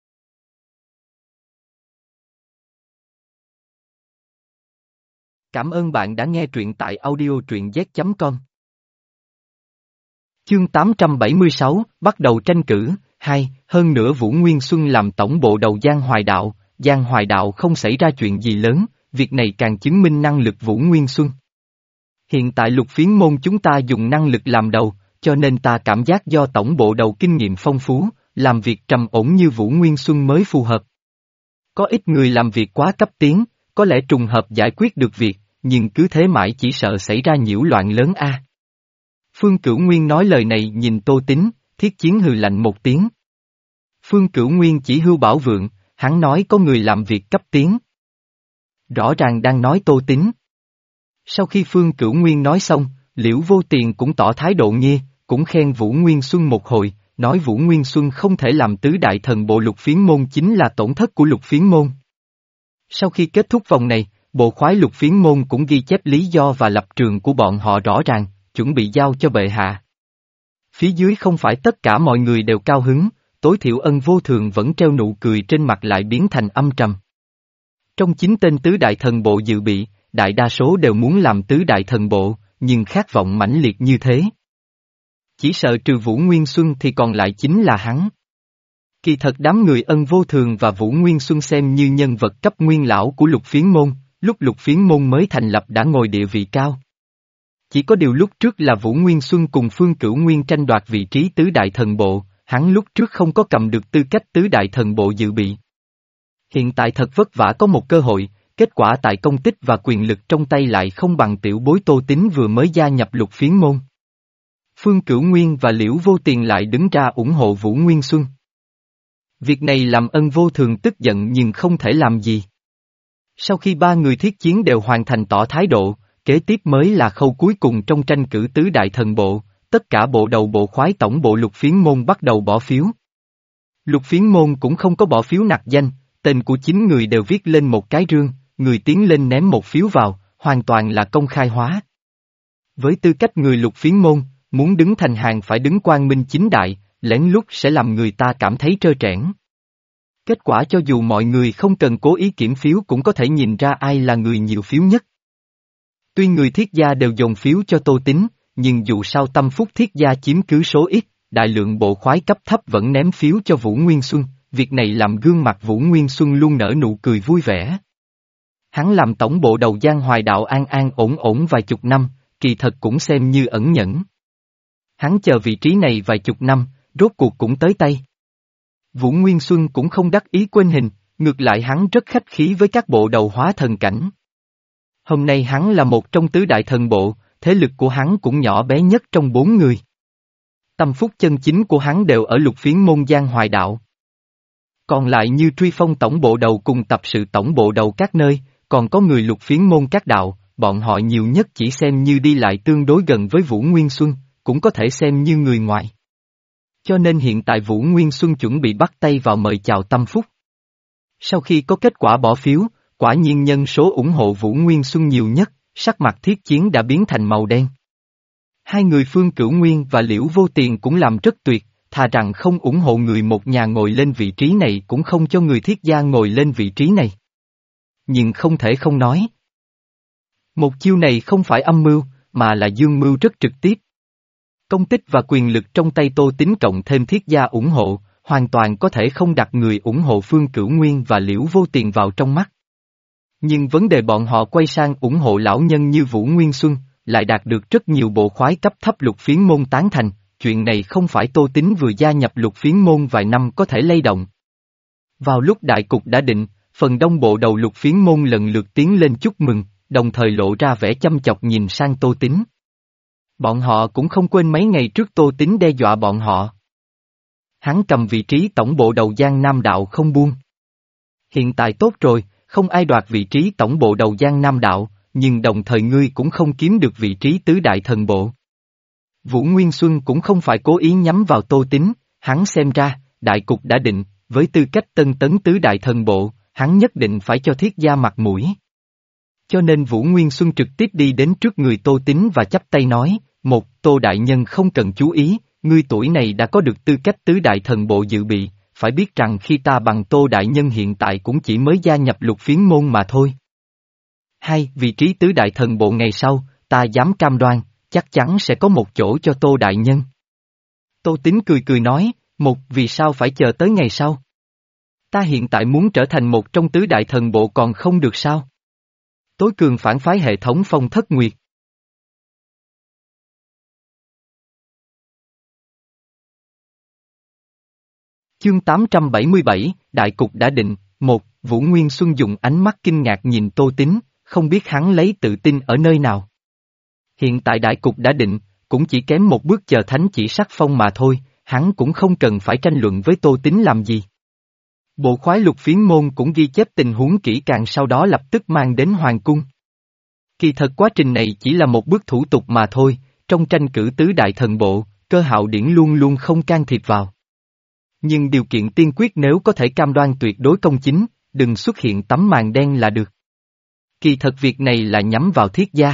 Cảm ơn bạn đã nghe truyện tại audio truyện z chấm com. Chương tám trăm bảy mươi sáu, bắt đầu tranh cử, hai, hơn nữa Vũ Nguyên Xuân làm tổng bộ đầu Giang Hoài đạo, Giang Hoài đạo không xảy ra chuyện gì lớn, việc này càng chứng minh năng lực Vũ Nguyên Xuân. Hiện tại Lục Phiến môn chúng ta dùng năng lực làm đầu, cho nên ta cảm giác do tổng bộ đầu kinh nghiệm phong phú, làm việc trầm ổn như Vũ Nguyên Xuân mới phù hợp. Có ít người làm việc quá cấp tiến, có lẽ trùng hợp giải quyết được việc, nhưng cứ thế mãi chỉ sợ xảy ra nhiễu loạn lớn a. Phương Cửu Nguyên nói lời này nhìn Tô Tín, Thiết Chiến hừ lạnh một tiếng. Phương Cửu Nguyên chỉ hưu bảo vượng, hắn nói có người làm việc cấp tiến. Rõ ràng đang nói Tô Tín. Sau khi Phương Cửu Nguyên nói xong, Liễu Vô Tiền cũng tỏ thái độ nghê, cũng khen Vũ Nguyên Xuân một hồi, nói Vũ Nguyên Xuân không thể làm tứ đại thần bộ Lục Phiến môn chính là tổn thất của Lục Phiến môn. Sau khi kết thúc vòng này, bộ khoái Lục Phiến môn cũng ghi chép lý do và lập trường của bọn họ rõ ràng, chuẩn bị giao cho bệ hạ. Phía dưới không phải tất cả mọi người đều cao hứng, tối thiểu Ân Vô Thường vẫn treo nụ cười trên mặt lại biến thành âm trầm. Trong chín tên tứ đại thần bộ dự bị, đại đa số đều muốn làm tứ đại thần bộ, nhưng khát vọng mãnh liệt như thế. Chỉ sợ trừ Vũ Nguyên Xuân thì còn lại chính là hắn. Kỳ thật đám người Ân Vô Thường và Vũ Nguyên Xuân xem như nhân vật cấp nguyên lão của Lục Phiến môn, lúc Lục Phiến môn mới thành lập đã ngồi địa vị cao. Chỉ có điều lúc trước là Vũ Nguyên Xuân cùng Phương Cửu Nguyên tranh đoạt vị trí tứ đại thần bộ, hắn lúc trước không có cầm được tư cách tứ đại thần bộ dự bị. Hiện tại thật vất vả có một cơ hội, kết quả tại công tích và quyền lực trong tay lại không bằng tiểu bối Tô Tín vừa mới gia nhập Lục Phiến môn. Phương Cửu Nguyên và Liễu Vô Tiền lại đứng ra ủng hộ Vũ Nguyên Xuân. Việc này làm Ân Vô Thường tức giận nhưng không thể làm gì. Sau khi ba người Thiết Chiến đều hoàn thành tỏ thái độ, kế tiếp mới là khâu cuối cùng trong tranh cử tứ đại thần bộ, tất cả bộ đầu bộ khoái tổng bộ Lục Phiến môn bắt đầu bỏ phiếu. Lục Phiến môn cũng không có bỏ phiếu nặc danh, tên của chín người đều viết lên một cái rương, người tiến lên ném một phiếu vào, hoàn toàn là công khai hóa. Với tư cách người Lục Phiến môn, muốn đứng thành hàng phải đứng quang minh chính đại, lén lút sẽ làm người ta cảm thấy trơ trẽn. Kết quả cho dù mọi người không cần cố ý kiểm phiếu cũng có thể nhìn ra ai là người nhiều phiếu nhất. Tuy người Thiết gia đều dồn phiếu cho Tô Tín, nhưng dù sao tâm phúc Thiết gia chiếm cứ số ít, đại lượng bộ khoái cấp thấp vẫn ném phiếu cho Vũ Nguyên Xuân, việc này làm gương mặt Vũ Nguyên Xuân luôn nở nụ cười vui vẻ. Hắn làm tổng bộ đầu Giang Hoài đạo an an ổn ổn vài chục năm, kỳ thật cũng xem như ẩn nhẫn. Hắn chờ vị trí này vài chục năm, rốt cuộc cũng tới tay. Vũ Nguyên Xuân cũng không đắc ý quên hình, ngược lại hắn rất khách khí với các bộ đầu hóa thần cảnh. Hôm nay hắn là một trong tứ đại thần bộ, thế lực của hắn cũng nhỏ bé nhất trong bốn người. Tâm phúc chân chính của hắn đều ở Lục Phiến môn Giang Hoài đạo. Còn lại như truy phong tổng bộ đầu cùng tập sự tổng bộ đầu các nơi, còn có người Lục Phiến môn các đạo, bọn họ nhiều nhất chỉ xem như đi lại tương đối gần với Vũ Nguyên Xuân, cũng có thể xem như người ngoài. Cho nên hiện tại Vũ Nguyên Xuân chuẩn bị bắt tay vào mời chào tâm phúc. Sau khi có kết quả bỏ phiếu, quả nhiên nhân số ủng hộ Vũ Nguyên Xuân nhiều nhất, sắc mặt Thiết Chiến đã biến thành màu đen. Hai người Phương Cửu Nguyên và Liễu Vô Tiền cũng làm rất tuyệt, thà rằng không ủng hộ người một nhà ngồi lên vị trí này cũng không cho người Thiết gia ngồi lên vị trí này. Nhưng không thể không nói. Một chiêu này không phải âm mưu, mà là dương mưu rất trực tiếp. Công tích và quyền lực trong tay Tô Tín cộng thêm Thiết gia ủng hộ, hoàn toàn có thể không đặt người ủng hộ Phương Cửu Nguyên và Liễu Vô Tiền vào trong mắt. Nhưng vấn đề bọn họ quay sang ủng hộ lão nhân như Vũ Nguyên Xuân, lại đạt được rất nhiều bộ khoái cấp thấp lục phiến môn tán thành, chuyện này không phải Tô Tín vừa gia nhập lục phiến môn vài năm có thể lay động. Vào lúc đại cục đã định, phần đông bộ đầu lục phiến môn lần lượt tiến lên chúc mừng, đồng thời lộ ra vẻ chăm chọc nhìn sang Tô Tín. Bọn họ cũng không quên mấy ngày trước Tô Tín đe dọa bọn họ. Hắn cầm vị trí tổng bộ đầu Giang Nam Đạo không buông. Hiện tại tốt rồi, không ai đoạt vị trí tổng bộ đầu Giang Nam Đạo, nhưng đồng thời ngươi cũng không kiếm được vị trí tứ đại thần bộ. Vũ Nguyên Xuân cũng không phải cố ý nhắm vào Tô Tín, hắn xem ra, đại cục đã định, với tư cách tân tấn tứ đại thần bộ, hắn nhất định phải cho Thiết gia mặt mũi. Cho nên Vũ Nguyên Xuân trực tiếp đi đến trước người Tô Tín và chắp tay nói, một, Tô Đại Nhân không cần chú ý, ngươi tuổi này đã có được tư cách tứ đại thần bộ dự bị, phải biết rằng khi ta bằng Tô Đại Nhân hiện tại cũng chỉ mới gia nhập lục phiến môn mà thôi. Hai, vị trí tứ đại thần bộ ngày sau, ta dám cam đoan, chắc chắn sẽ có một chỗ cho Tô Đại Nhân. Tô Tín cười cười nói, một, vì sao phải chờ tới ngày sau? Ta hiện tại muốn trở thành một trong tứ đại thần bộ còn không được sao? Tối cường phản phái hệ thống Phong Thất Nguyệt. Chương tám trăm bảy mươi bảy, Đại cục đã định, một, Vũ Nguyên Xuân dùng ánh mắt kinh ngạc nhìn Tô Tín, không biết hắn lấy tự tin ở nơi nào. Hiện tại đại cục đã định, cũng chỉ kém một bước chờ thánh chỉ sắc phong mà thôi, hắn cũng không cần phải tranh luận với Tô Tín làm gì. Bộ khoái lục phiến môn cũng ghi chép tình huống kỹ càng sau đó lập tức mang đến Hoàng cung. Kỳ thật quá trình này chỉ là một bước thủ tục mà thôi, trong tranh cử tứ đại thần bộ, Cơ Hạo Điển luôn luôn không can thiệp vào. Nhưng điều kiện tiên quyết nếu có thể cam đoan tuyệt đối công chính, đừng xuất hiện tấm màn đen là được. Kỳ thật việc này là nhắm vào Thiết gia.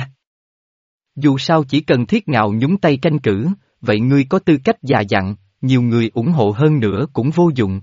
Dù sao chỉ cần Thiết Ngạo nhúng tay tranh cử, vậy ngươi có tư cách già dặn, nhiều người ủng hộ hơn nữa cũng vô dụng.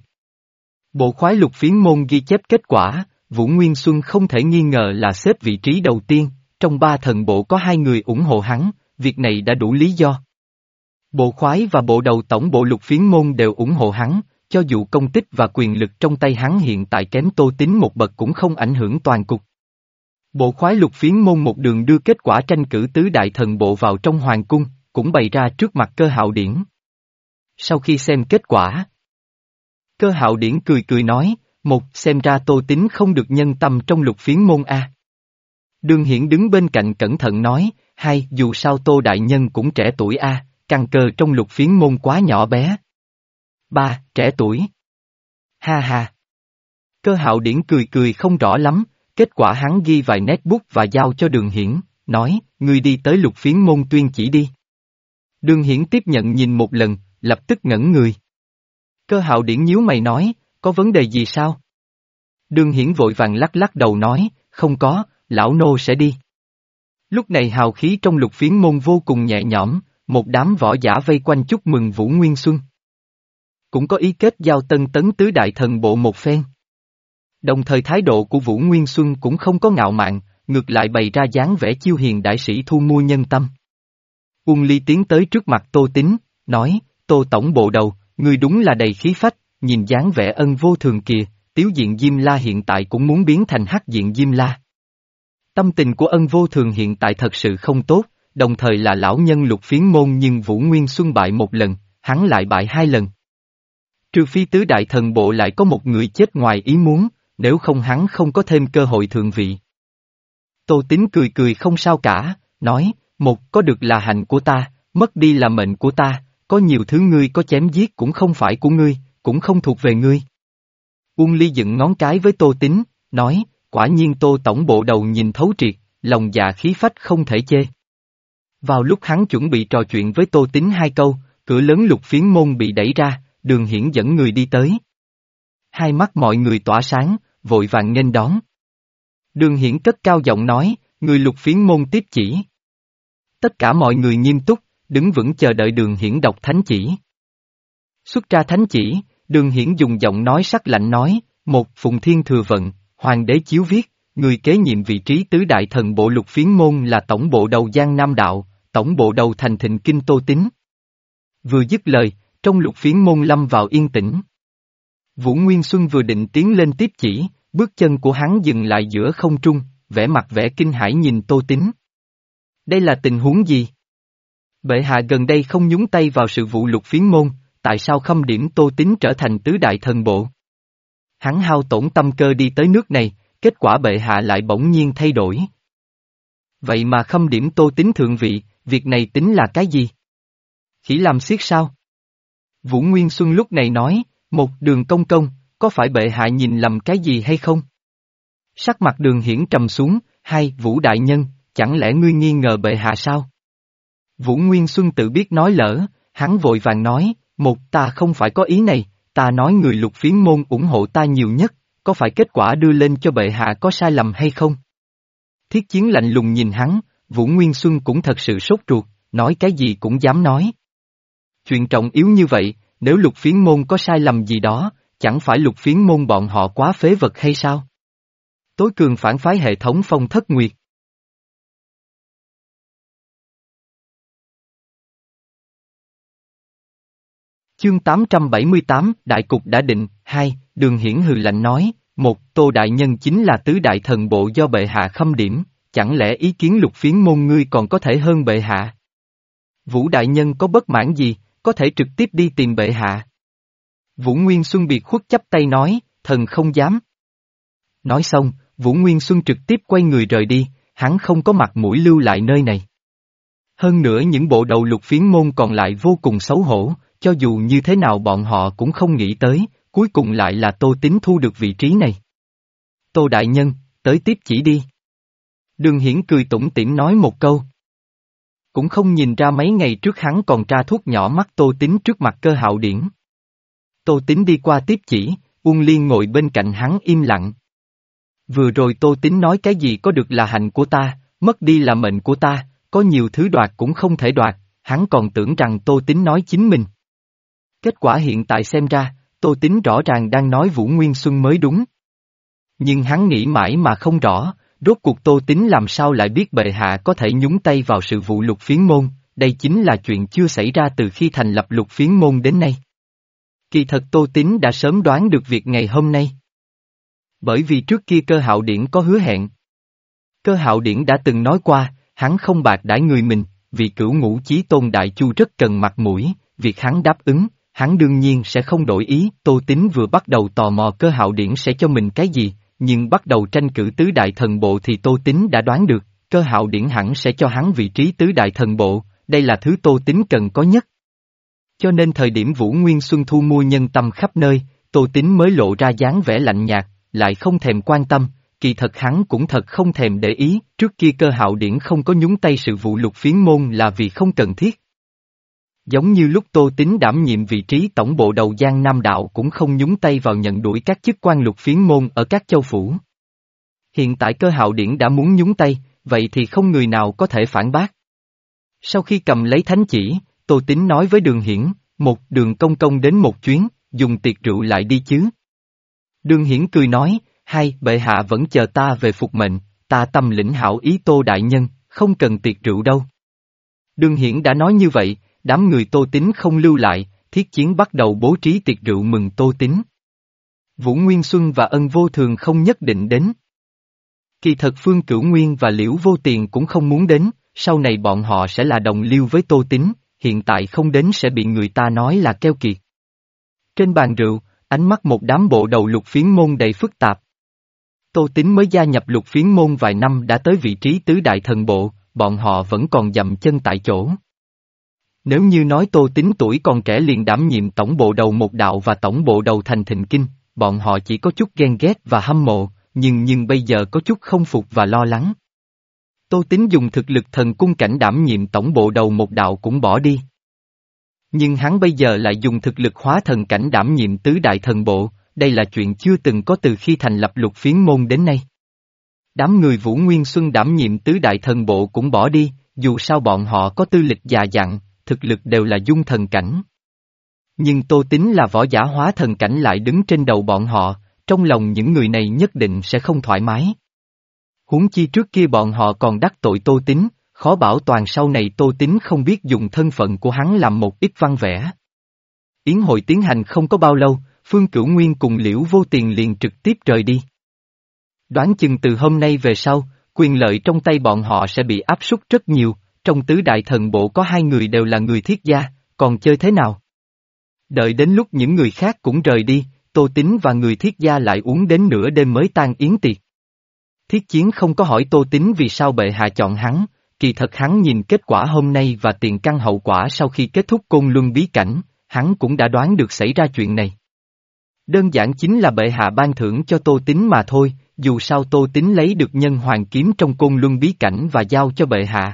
Bộ khoái lục phiến môn ghi chép kết quả, Vũ Nguyên Xuân không thể nghi ngờ là xếp vị trí đầu tiên, trong ba thần bộ có hai người ủng hộ hắn, việc này đã đủ lý do. Bộ khoái và bộ đầu tổng bộ lục phiến môn đều ủng hộ hắn, cho dù công tích và quyền lực trong tay hắn hiện tại kém Tô Tín một bậc cũng không ảnh hưởng toàn cục. Bộ khoái lục phiến môn một đường đưa kết quả tranh cử tứ đại thần bộ vào trong hoàng cung, cũng bày ra trước mặt Cơ Hạo Điển. Sau khi xem kết quả, Cơ Hạo Điển cười cười nói, một, xem ra Tô Tín không được nhân tâm trong lục phiến môn A. Đường Hiển đứng bên cạnh cẩn thận nói, hai, dù sao Tô Đại Nhân cũng trẻ tuổi A, căn cơ trong lục phiến môn quá nhỏ bé. Ba, trẻ tuổi. Ha ha. Cơ Hạo Điển cười cười không rõ lắm, kết quả hắn ghi vài nét bút và giao cho Đường Hiển, nói, ngươi đi tới lục phiến môn tuyên chỉ đi. Đường Hiển tiếp nhận nhìn một lần, lập tức ngẩn người. Cơ Hạo Điển nhíu mày nói, có vấn đề gì sao? Đường Hiển vội vàng lắc lắc đầu nói, không có, lão nô sẽ đi. Lúc này hào khí trong lục phiến môn vô cùng nhẹ nhõm, một đám võ giả vây quanh chúc mừng Vũ Nguyên Xuân. Cũng có ý kết giao tân tấn tứ đại thần bộ một phen. Đồng thời thái độ của Vũ Nguyên Xuân cũng không có ngạo mạn, ngược lại bày ra dáng vẻ chiêu hiền đại sĩ thu mua nhân tâm. Uông Ly tiến tới trước mặt Tô Tín, nói, Tô tổng bộ đầu, ngươi đúng là đầy khí phách, nhìn dáng vẻ ân vô thường kìa, Tiếu Diện Diêm La hiện tại cũng muốn biến thành Hắc Diện Diêm La. Tâm tình của ân vô thường hiện tại thật sự không tốt, đồng thời là lão nhân lục phiến môn nhưng Vũ Nguyên Xuân bại một lần, hắn lại bại hai lần. Trừ phi tứ đại thần bộ lại có một người chết ngoài ý muốn, nếu không hắn không có thêm cơ hội thượng vị. Tô Tín cười cười không sao cả, nói, một có được là hạnh của ta, mất đi là mệnh của ta, có nhiều thứ ngươi có chém giết cũng không phải của ngươi, cũng không thuộc về ngươi. Uông Ly dựng ngón cái với Tô Tín, nói, quả nhiên Tô tổng bộ đầu nhìn thấu triệt, lòng dạ khí phách không thể chê. Vào lúc hắn chuẩn bị trò chuyện với Tô Tín hai câu, cửa lớn Lục Phiến môn bị đẩy ra, Đường Hiển dẫn người đi tới. Hai mắt mọi người tỏa sáng, vội vàng nghênh đón. Đường Hiển cất cao giọng nói, người Lục Phiến môn tiếp chỉ. Tất cả mọi người nghiêm túc, đứng vững chờ đợi Đường Hiển đọc thánh chỉ. Xuất ra thánh chỉ, Đường Hiển dùng giọng nói sắc lạnh nói, một Phùng Thiên Thừa Vận, Hoàng đế chiếu viết, người kế nhiệm vị trí tứ đại thần bộ Lục Phiến môn là tổng bộ đầu Giang Nam Đạo, tổng bộ đầu thành Thịnh Kinh Tô Tín. Vừa dứt lời, trong Lục Phiến môn lâm vào yên tĩnh. Vũ Nguyên Xuân vừa định tiến lên tiếp chỉ, bước chân của hắn dừng lại giữa không trung, vẻ mặt vẻ kinh hãi nhìn Tô Tín. Đây là tình huống gì? Bệ hạ gần đây không nhúng tay vào sự vụ Lục Phiến môn, tại sao khâm điểm Tô Tín trở thành tứ đại thần bộ? Hắn hao tổn tâm cơ đi tới nước này, kết quả bệ hạ lại bỗng nhiên thay đổi. Vậy mà khâm điểm Tô Tín thượng vị, việc này tính là cái gì? Khỉ làm xiết sao? Vũ Nguyên Xuân lúc này nói, một Đường công công, có phải bệ hạ nhìn lầm cái gì hay không? Sắc mặt Đường Hiển trầm xuống, hai Vũ đại nhân, chẳng lẽ ngươi nghi ngờ bệ hạ sao? Vũ Nguyên Xuân tự biết nói lỡ, hắn vội vàng nói, một ta không phải có ý này, ta nói người Lục Phiến môn ủng hộ ta nhiều nhất, có phải kết quả đưa lên cho bệ hạ có sai lầm hay không? Thiết Chiến lạnh lùng nhìn hắn, Vũ Nguyên Xuân cũng thật sự sốt ruột, nói cái gì cũng dám nói. Chuyện trọng yếu như vậy, nếu Lục Phiến môn có sai lầm gì đó, chẳng phải Lục Phiến môn bọn họ quá phế vật hay sao? Tối cường phản phái hệ thống Phong Thất Nguyệt. Chương tám trăm bảy mươi tám, Đại cục đã định, hai, Đường Hiển hừ lạnh nói, một, Tô Đại Nhân chính là tứ đại thần bộ do bệ hạ khâm điểm, chẳng lẽ ý kiến Lục Phiến môn ngươi còn có thể hơn bệ hạ? Vũ Đại Nhân có bất mãn gì, có thể trực tiếp đi tìm bệ hạ. Vũ Nguyên Xuân biệt khuất chắp tay nói, thần không dám. Nói xong, Vũ Nguyên Xuân trực tiếp quay người rời đi, hắn không có mặt mũi lưu lại nơi này. Hơn nữa những bộ đầu Lục Phiến môn còn lại vô cùng xấu hổ, cho dù như thế nào bọn họ cũng không nghĩ tới, cuối cùng lại là Tô Tín thu được vị trí này. Tô Đại Nhân, tới tiếp chỉ đi. Đường Hiển cười tủm tỉm nói một câu. Cũng không nhìn ra mấy ngày trước hắn còn tra thuốc nhỏ mắt Tô Tín trước mặt Cơ Hạo Điển. Tô Tín đi qua tiếp chỉ, Uông Liên ngồi bên cạnh hắn im lặng. Vừa rồi Tô Tín nói cái gì có được là hạnh của ta, mất đi là mệnh của ta, có nhiều thứ đoạt cũng không thể đoạt, hắn còn tưởng rằng Tô Tín nói chính mình. Kết quả hiện tại xem ra, Tô Tín rõ ràng đang nói Vũ Nguyên Xuân mới đúng. Nhưng hắn nghĩ mãi mà không rõ, rốt cuộc Tô Tín làm sao lại biết bệ hạ có thể nhúng tay vào sự vụ Lục Phiến môn, đây chính là chuyện chưa xảy ra từ khi thành lập Lục Phiến môn đến nay. Kỳ thật Tô Tín đã sớm đoán được việc ngày hôm nay. Bởi vì trước kia Cơ Hạo Điển có hứa hẹn. Cơ Hạo Điển đã từng nói qua, hắn không bạc đãi người mình, vì Cửu Ngũ Chí Tôn Đại Chu rất cần mặt mũi, việc hắn đáp ứng, hắn đương nhiên sẽ không đổi ý. Tô Tín vừa bắt đầu tò mò Cơ Hạo Điển sẽ cho mình cái gì, nhưng bắt đầu tranh cử tứ đại thần bộ thì Tô Tín đã đoán được, Cơ Hạo Điển hẳn sẽ cho hắn vị trí tứ đại thần bộ, đây là thứ Tô Tín cần có nhất. Cho nên thời điểm Vũ Nguyên Xuân thu mua nhân tâm khắp nơi, Tô Tín mới lộ ra dáng vẻ lạnh nhạt, lại không thèm quan tâm, kỳ thật hắn cũng thật không thèm để ý, trước kia Cơ Hạo Điển không có nhúng tay sự vụ Lục Phiến môn là vì không cần thiết. Giống như lúc Tô Tín đảm nhiệm vị trí tổng bộ đầu Giang Nam Đạo cũng không nhúng tay vào nhận đuổi các chức quan Lục Phiến môn ở các châu phủ. Hiện tại Cơ Hạo Điển đã muốn nhúng tay, vậy thì không người nào có thể phản bác. Sau khi cầm lấy thánh chỉ, Tô Tín nói với Đường Hiển, một Đường công công đến một chuyến, dùng tiệc rượu lại đi chứ. Đường Hiển cười nói, hai bệ hạ vẫn chờ ta về phục mệnh, ta tâm lĩnh hảo ý Tô Đại Nhân, không cần tiệc rượu đâu. Đường Hiển đã nói như vậy, đám người Tô Tín không lưu lại, Thiết Chiến bắt đầu bố trí tiệc rượu mừng Tô Tín. Vũ Nguyên Xuân và Ân Vô Thường không nhất định đến. Kỳ thật Phương Cửu Nguyên và Liễu Vô Tiền cũng không muốn đến, sau này bọn họ sẽ là đồng liêu với Tô Tín, hiện tại không đến sẽ bị người ta nói là keo kiệt. Trên bàn rượu, ánh mắt một đám bộ đầu Lục Phiến môn đầy phức tạp. Tô Tín mới gia nhập Lục Phiến môn vài năm đã tới vị trí tứ đại thần bộ, bọn họ vẫn còn dậm chân tại chỗ. Nếu như nói Tô Tín tuổi còn trẻ liền đảm nhiệm tổng bộ đầu một đạo và tổng bộ đầu thành Thịnh Kinh, bọn họ chỉ có chút ghen ghét và hâm mộ, nhưng nhưng bây giờ có chút không phục và lo lắng. Tô Tín dùng thực lực thần cung cảnh đảm nhiệm tổng bộ đầu một đạo cũng bỏ đi. Nhưng hắn bây giờ lại dùng thực lực hóa thần cảnh đảm nhiệm tứ đại thần bộ, đây là chuyện chưa từng có từ khi thành lập Lục Phiến môn đến nay. Đám người Vũ Nguyên Xuân đảm nhiệm tứ đại thần bộ cũng bỏ đi, dù sao bọn họ có tư lịch già dặn, thực lực đều là dung thần cảnh. Nhưng Tô Tín là võ giả hóa thần cảnh lại đứng trên đầu bọn họ, trong lòng những người này nhất định sẽ không thoải mái. Huống chi trước kia bọn họ còn đắc tội Tô Tín, khó bảo toàn sau này Tô Tín không biết dùng thân phận của hắn làm một ít văn vẽ. Yến hội tiến hành không có bao lâu, Phương Cửu Nguyên cùng Liễu Vô Tiền liền trực tiếp rời đi. Đoán chừng từ hôm nay về sau, quyền lợi trong tay bọn họ sẽ bị áp suất rất nhiều, trong tứ đại thần bộ có hai người đều là người Thiết gia, còn chơi thế nào? Đợi đến lúc những người khác cũng rời đi, Tô Tín và người Thiết gia lại uống đến nửa đêm mới tan yến tiệc. Thiết Chiến không có hỏi Tô Tín vì sao bệ hạ chọn hắn, kỳ thật hắn nhìn kết quả hôm nay và tiền căn hậu quả sau khi kết thúc Côn Luân bí cảnh, hắn cũng đã đoán được xảy ra chuyện này. Đơn giản chính là bệ hạ ban thưởng cho Tô Tín mà thôi, dù sao Tô Tín lấy được nhân hoàng kiếm trong Côn Luân bí cảnh và giao cho bệ hạ.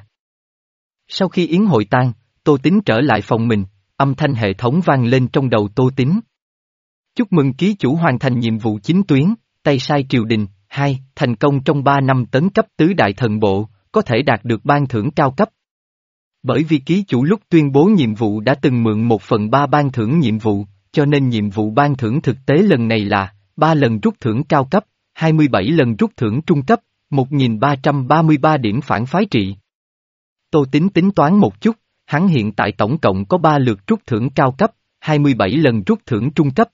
Sau khi yến hội tan, Tô Tín trở lại phòng mình, âm thanh hệ thống vang lên trong đầu Tô Tín. Chúc mừng ký chủ hoàn thành nhiệm vụ chính tuyến, tay sai triều đình, hai, thành công trong ba năm tấn cấp tứ đại thần bộ, có thể đạt được ban thưởng cao cấp. Bởi vì ký chủ lúc tuyên bố nhiệm vụ đã từng mượn một phần ba ban thưởng nhiệm vụ, cho nên nhiệm vụ ban thưởng thực tế lần này là ba lần rút thưởng cao cấp, hai mươi bảy lần rút thưởng trung cấp, một nghìn ba trăm ba mươi ba điểm phản phái trị. Tô Tín tính toán một chút, hắn hiện tại tổng cộng có ba lượt rút thưởng cao cấp, hai mươi bảy lần rút thưởng trung cấp,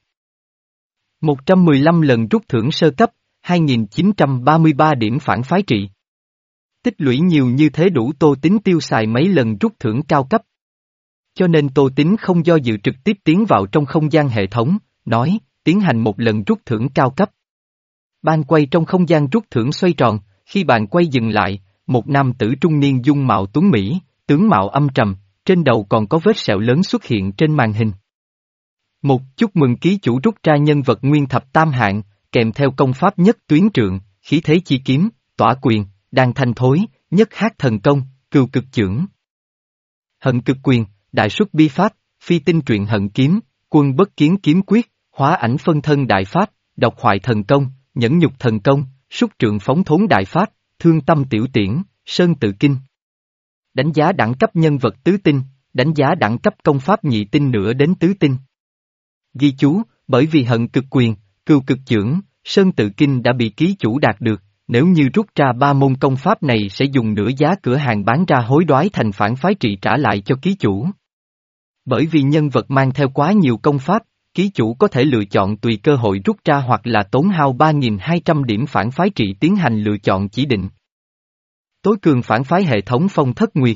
một trăm mười lăm lần rút thưởng sơ cấp, hai nghìn chín trăm ba mươi ba điểm phản phái trị. Tích lũy nhiều như thế đủ Tô Tín tiêu xài mấy lần rút thưởng cao cấp. Cho nên Tô Tín không do dự trực tiếp tiến vào trong không gian hệ thống, nói, tiến hành một lần rút thưởng cao cấp. Bàn quay trong không gian rút thưởng xoay tròn, khi bàn quay dừng lại, một nam tử trung niên dung mạo tuấn mỹ, tướng mạo âm trầm, trên đầu còn có vết sẹo lớn xuất hiện trên màn hình. Một, chúc mừng ký chủ rút ra nhân vật nguyên thập tam hạng, kèm theo công pháp nhất tuyến trượng, khí thế chi kiếm, tỏa quyền, đan thanh thối, nhất hát thần công, cừu cực chưởng. Hận cực quyền, đại xuất bi pháp, phi tinh truyện hận kiếm, quân bất kiến kiếm quyết, hóa ảnh phân thân đại pháp, độc hoại thần công, nhẫn nhục thần công, súc trượng phóng thốn đại pháp, thương tâm tiểu tiễn, sơn tự kinh. Đánh giá đẳng cấp nhân vật tứ tinh, đánh giá đẳng cấp công pháp nhị tinh nửa đến tứ tinh. Ghi chú, bởi vì hận cực quyền, cừu cực chưởng, sơn tự kinh đã bị ký chủ đạt được, nếu như rút ra ba môn công pháp này sẽ dùng nửa giá cửa hàng bán ra hối đoái thành phản phái trị trả lại cho ký chủ. Bởi vì nhân vật mang theo quá nhiều công pháp, ký chủ có thể lựa chọn tùy cơ hội rút ra hoặc là tốn hao ba nghìn hai trăm điểm phản phái trị tiến hành lựa chọn chỉ định. Tối cường phản phái hệ thống Phong Thất Nguyệt.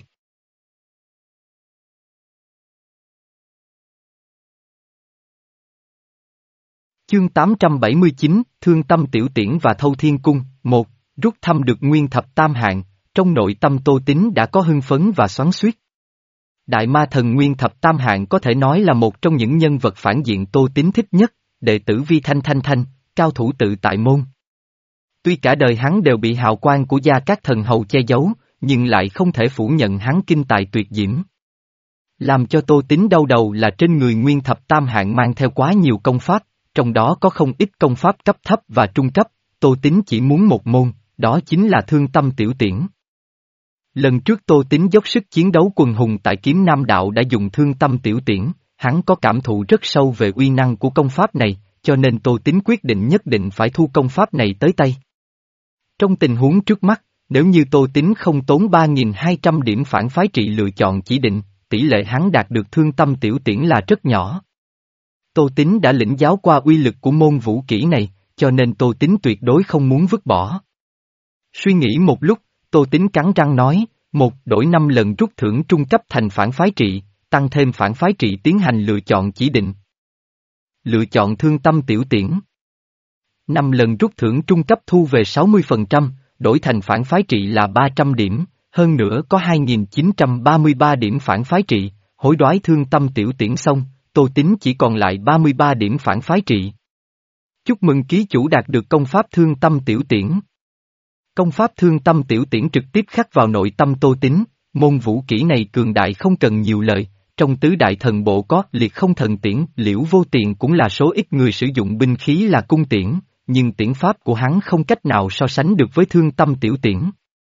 Chương tám trăm bảy mươi chín, Thương Tâm Tiểu Tiễn và Thâu Thiên Cung, một, rút thăm được nguyên thập tam hạng, trong nội tâm Tô Tín đã có hưng phấn và xoắn xuýt. Đại ma thần nguyên thập tam hạng có thể nói là một trong những nhân vật phản diện Tô Tín thích nhất, đệ tử Vi Thanh Thanh Thanh, cao thủ tự tại môn. Tuy cả đời hắn đều bị hào quang của gia các thần hầu che giấu, nhưng lại không thể phủ nhận hắn kinh tài tuyệt diễm. Làm cho Tô Tín đau đầu là trên người nguyên thập tam hạng mang theo quá nhiều công pháp, trong đó có không ít công pháp cấp thấp và trung cấp, Tô Tín chỉ muốn một môn, đó chính là Thương Tâm Tiểu Tiễn. Lần trước Tô Tín dốc sức chiến đấu quần hùng tại Kiếm Nam Đạo đã dùng Thương Tâm Tiểu Tiễn, hắn có cảm thụ rất sâu về uy năng của công pháp này, cho nên Tô Tín quyết định nhất định phải thu công pháp này tới tay. Trong tình huống trước mắt, nếu như Tô Tín không tốn ba nghìn hai trăm điểm phản phái trị lựa chọn chỉ định, tỷ lệ hắn đạt được Thương Tâm Tiểu Tiễn là rất nhỏ. Tô Tín đã lĩnh giáo qua uy lực của môn vũ kỹ này, cho nên Tô Tín tuyệt đối không muốn vứt bỏ. Suy nghĩ một lúc, Tô Tín cắn răng nói, một, đổi năm lần rút thưởng trung cấp thành phản phái trị, tăng thêm phản phái trị tiến hành lựa chọn chỉ định. Lựa chọn Thương Tâm Tiểu Tiễn. năm lần rút thưởng trung cấp thu về sáu mươi phần trăm, đổi thành phản phái trị là ba trăm điểm, hơn nữa có hai nghìn chín trăm ba mươi ba điểm phản phái trị, hối đoái Thương Tâm Tiểu Tiễn xong, Tô Tín chỉ còn lại ba mươi ba điểm phản phái trị. Chúc mừng ký chủ đạt được công pháp Thương Tâm Tiểu Tiễn. Công pháp thương tâm tiểu tiễn trực tiếp khắc vào nội tâm Tô Tín, môn vũ kỹ này cường đại không cần nhiều lời, trong tứ đại thần bộ có liệt không thần tiễn, Liễu Vô Tiền cũng là số ít người sử dụng binh khí là cung tiễn, nhưng tiễn pháp của hắn không cách nào so sánh được với thương tâm tiểu tiễn.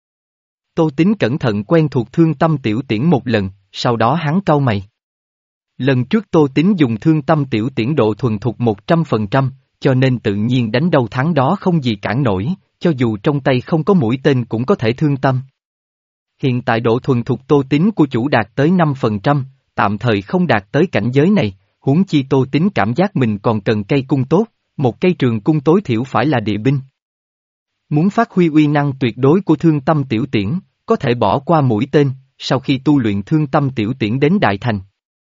Tô Tín cẩn thận quen thuộc thương tâm tiểu tiễn một lần, sau đó hắn cau mày. Lần trước Tô Tín dùng thương tâm tiểu tiễn độ thuần thục một trăm phần trăm, cho nên tự nhiên đánh đâu thắng đó không gì cản nổi, cho dù trong tay không có mũi tên cũng có thể thương tâm. Hiện tại độ thuần thục Tô Tín của chủ đạt tới năm phần trăm, tạm thời không đạt tới cảnh giới này, huống chi Tô Tín cảm giác mình còn cần cây cung tốt, một cây trường cung tối thiểu phải là địa binh. Muốn phát huy uy năng tuyệt đối của thương tâm tiểu tiễn, có thể bỏ qua mũi tên, sau khi tu luyện thương tâm tiểu tiễn đến đại thành.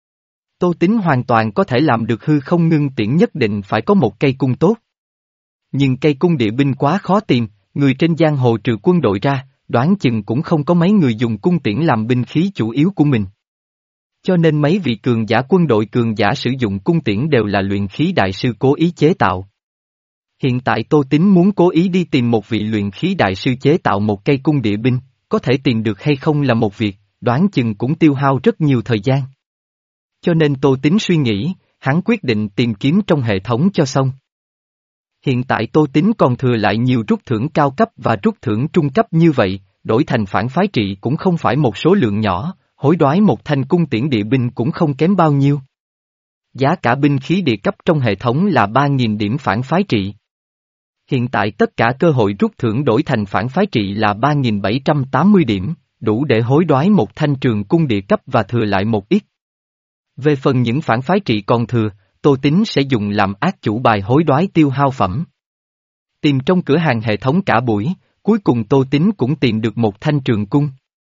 Tô Tín hoàn toàn có thể làm được hư không ngưng tiễn, nhất định phải có một cây cung tốt. Nhưng cây cung địa binh quá khó tìm, người trên giang hồ trừ quân đội ra, đoán chừng cũng không có mấy người dùng cung tiễn làm binh khí chủ yếu của mình. Cho nên mấy vị cường giả quân đội cường giả sử dụng cung tiễn đều là luyện khí đại sư cố ý chế tạo. Hiện tại Tô Tín muốn cố ý đi tìm một vị luyện khí đại sư chế tạo một cây cung địa binh, có thể tìm được hay không là một việc, đoán chừng cũng tiêu hao rất nhiều thời gian. Cho nên Tô Tín suy nghĩ, hắn quyết định tìm kiếm trong hệ thống cho xong. Hiện tại Tô Tín còn thừa lại nhiều rút thưởng cao cấp và rút thưởng trung cấp như vậy, đổi thành phản phái trị cũng không phải một số lượng nhỏ, hối đoái một thanh cung tiễn địa binh cũng không kém bao nhiêu. Giá cả binh khí địa cấp trong hệ thống là ba nghìn điểm phản phái trị. Hiện tại tất cả cơ hội rút thưởng đổi thành phản phái trị là ba nghìn bảy trăm tám mươi điểm, đủ để hối đoái một thanh trường cung địa cấp và thừa lại một ít. Về phần những phản phái trị còn thừa, Tô Tín sẽ dùng làm ác chủ bài hối đoái tiêu hao phẩm. Tìm trong cửa hàng hệ thống cả buổi, cuối cùng Tô Tín cũng tìm được một thanh trường cung.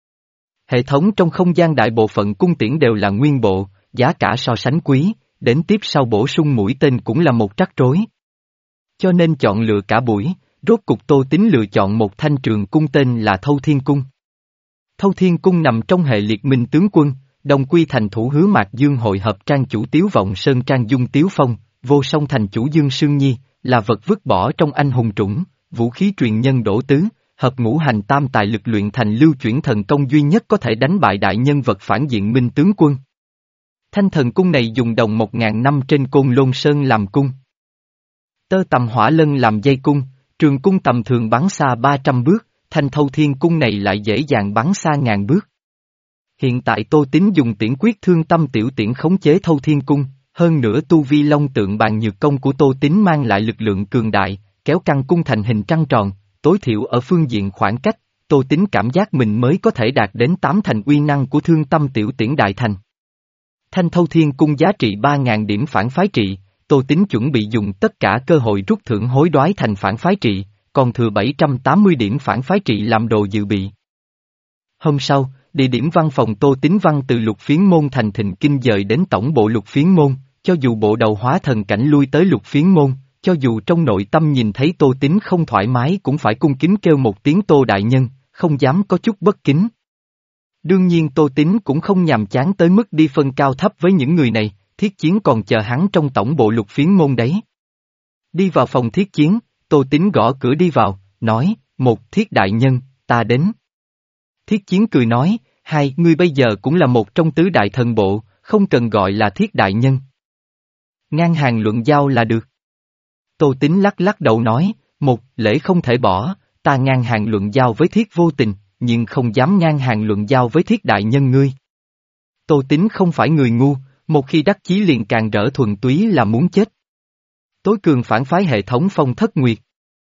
Hệ thống trong không gian đại bộ phận cung tiễn đều là nguyên bộ, giá cả so sánh quý, đến tiếp sau bổ sung mũi tên cũng là một rắc rối. Cho nên chọn lựa cả buổi, rốt cục Tô Tín lựa chọn một thanh trường cung tên là Thâu Thiên Cung. Thâu Thiên Cung nằm trong hệ liệt minh tướng quân, đồng quy thành thủ Hứa Mạc Dương hội hợp trang chủ Tiếu Vọng Sơn trang Dung Tiếu Phong, vô song thành chủ Dương Sương Nhi, là vật vứt bỏ trong anh hùng trũng, vũ khí truyền nhân Đỗ Tứ, hợp ngũ hành tam tài lực luyện thành lưu chuyển thần công duy nhất có thể đánh bại đại nhân vật phản diện minh tướng quân. Thanh thần cung này dùng đồng một ngàn năm trên Côn Lôn Sơn làm cung. Tơ tầm hỏa lân làm dây cung, trường cung tầm thường bắn xa ba trăm bước, thanh Thâu Thiên Cung này lại dễ dàng bắn xa ngàn bước. Hiện tại Tô Tín dùng tiễn quyết thương tâm tiểu tiễn khống chế Thâu Thiên Cung, hơn nữa tu vi long tượng bàn nhược công của Tô Tín mang lại lực lượng cường đại, kéo căn cung thành hình trăng tròn, tối thiểu ở phương diện khoảng cách, Tô Tín cảm giác mình mới có thể đạt đến tám thành uy năng của thương tâm tiểu tiễn đại thành. Thanh Thâu Thiên Cung giá trị ba nghìn điểm phản phái trị, Tô Tín chuẩn bị dùng tất cả cơ hội rút thưởng hối đoái thành phản phái trị, còn thừa bảy trăm tám mươi điểm phản phái trị làm đồ dự bị. Hôm sau, địa điểm văn phòng Tô Tín Văn từ Lục Phiến Môn thành Thịnh Kinh dời đến tổng bộ Lục Phiến Môn, cho dù bộ đầu hóa thần cảnh lui tới Lục Phiến Môn, cho dù trong nội tâm nhìn thấy Tô Tín không thoải mái cũng phải cung kính kêu một tiếng Tô Đại Nhân, không dám có chút bất kính. Đương nhiên Tô Tín cũng không nhàm chán tới mức đi phân cao thấp với những người này, Thiết Chiến còn chờ hắn trong tổng bộ Lục Phiến Môn đấy. Đi vào phòng Thiết Chiến, Tô Tín gõ cửa đi vào, nói, một Thiết Đại Nhân, ta đến. Thiết Chiến cười nói, hai, ngươi bây giờ cũng là một trong tứ đại thần bộ, không cần gọi là Thiết Đại Nhân. Ngang hàng luận giao là được. Tô Tín lắc lắc đầu nói, một, lễ không thể bỏ, ta ngang hàng luận giao với Thiết Vô Tình, nhưng không dám ngang hàng luận giao với Thiết Đại Nhân ngươi. Tô Tín không phải người ngu, một khi đắc chí liền càng rỡ thuần túy là muốn chết. Tối cường phản phái hệ thống Phong Thất Nguyệt.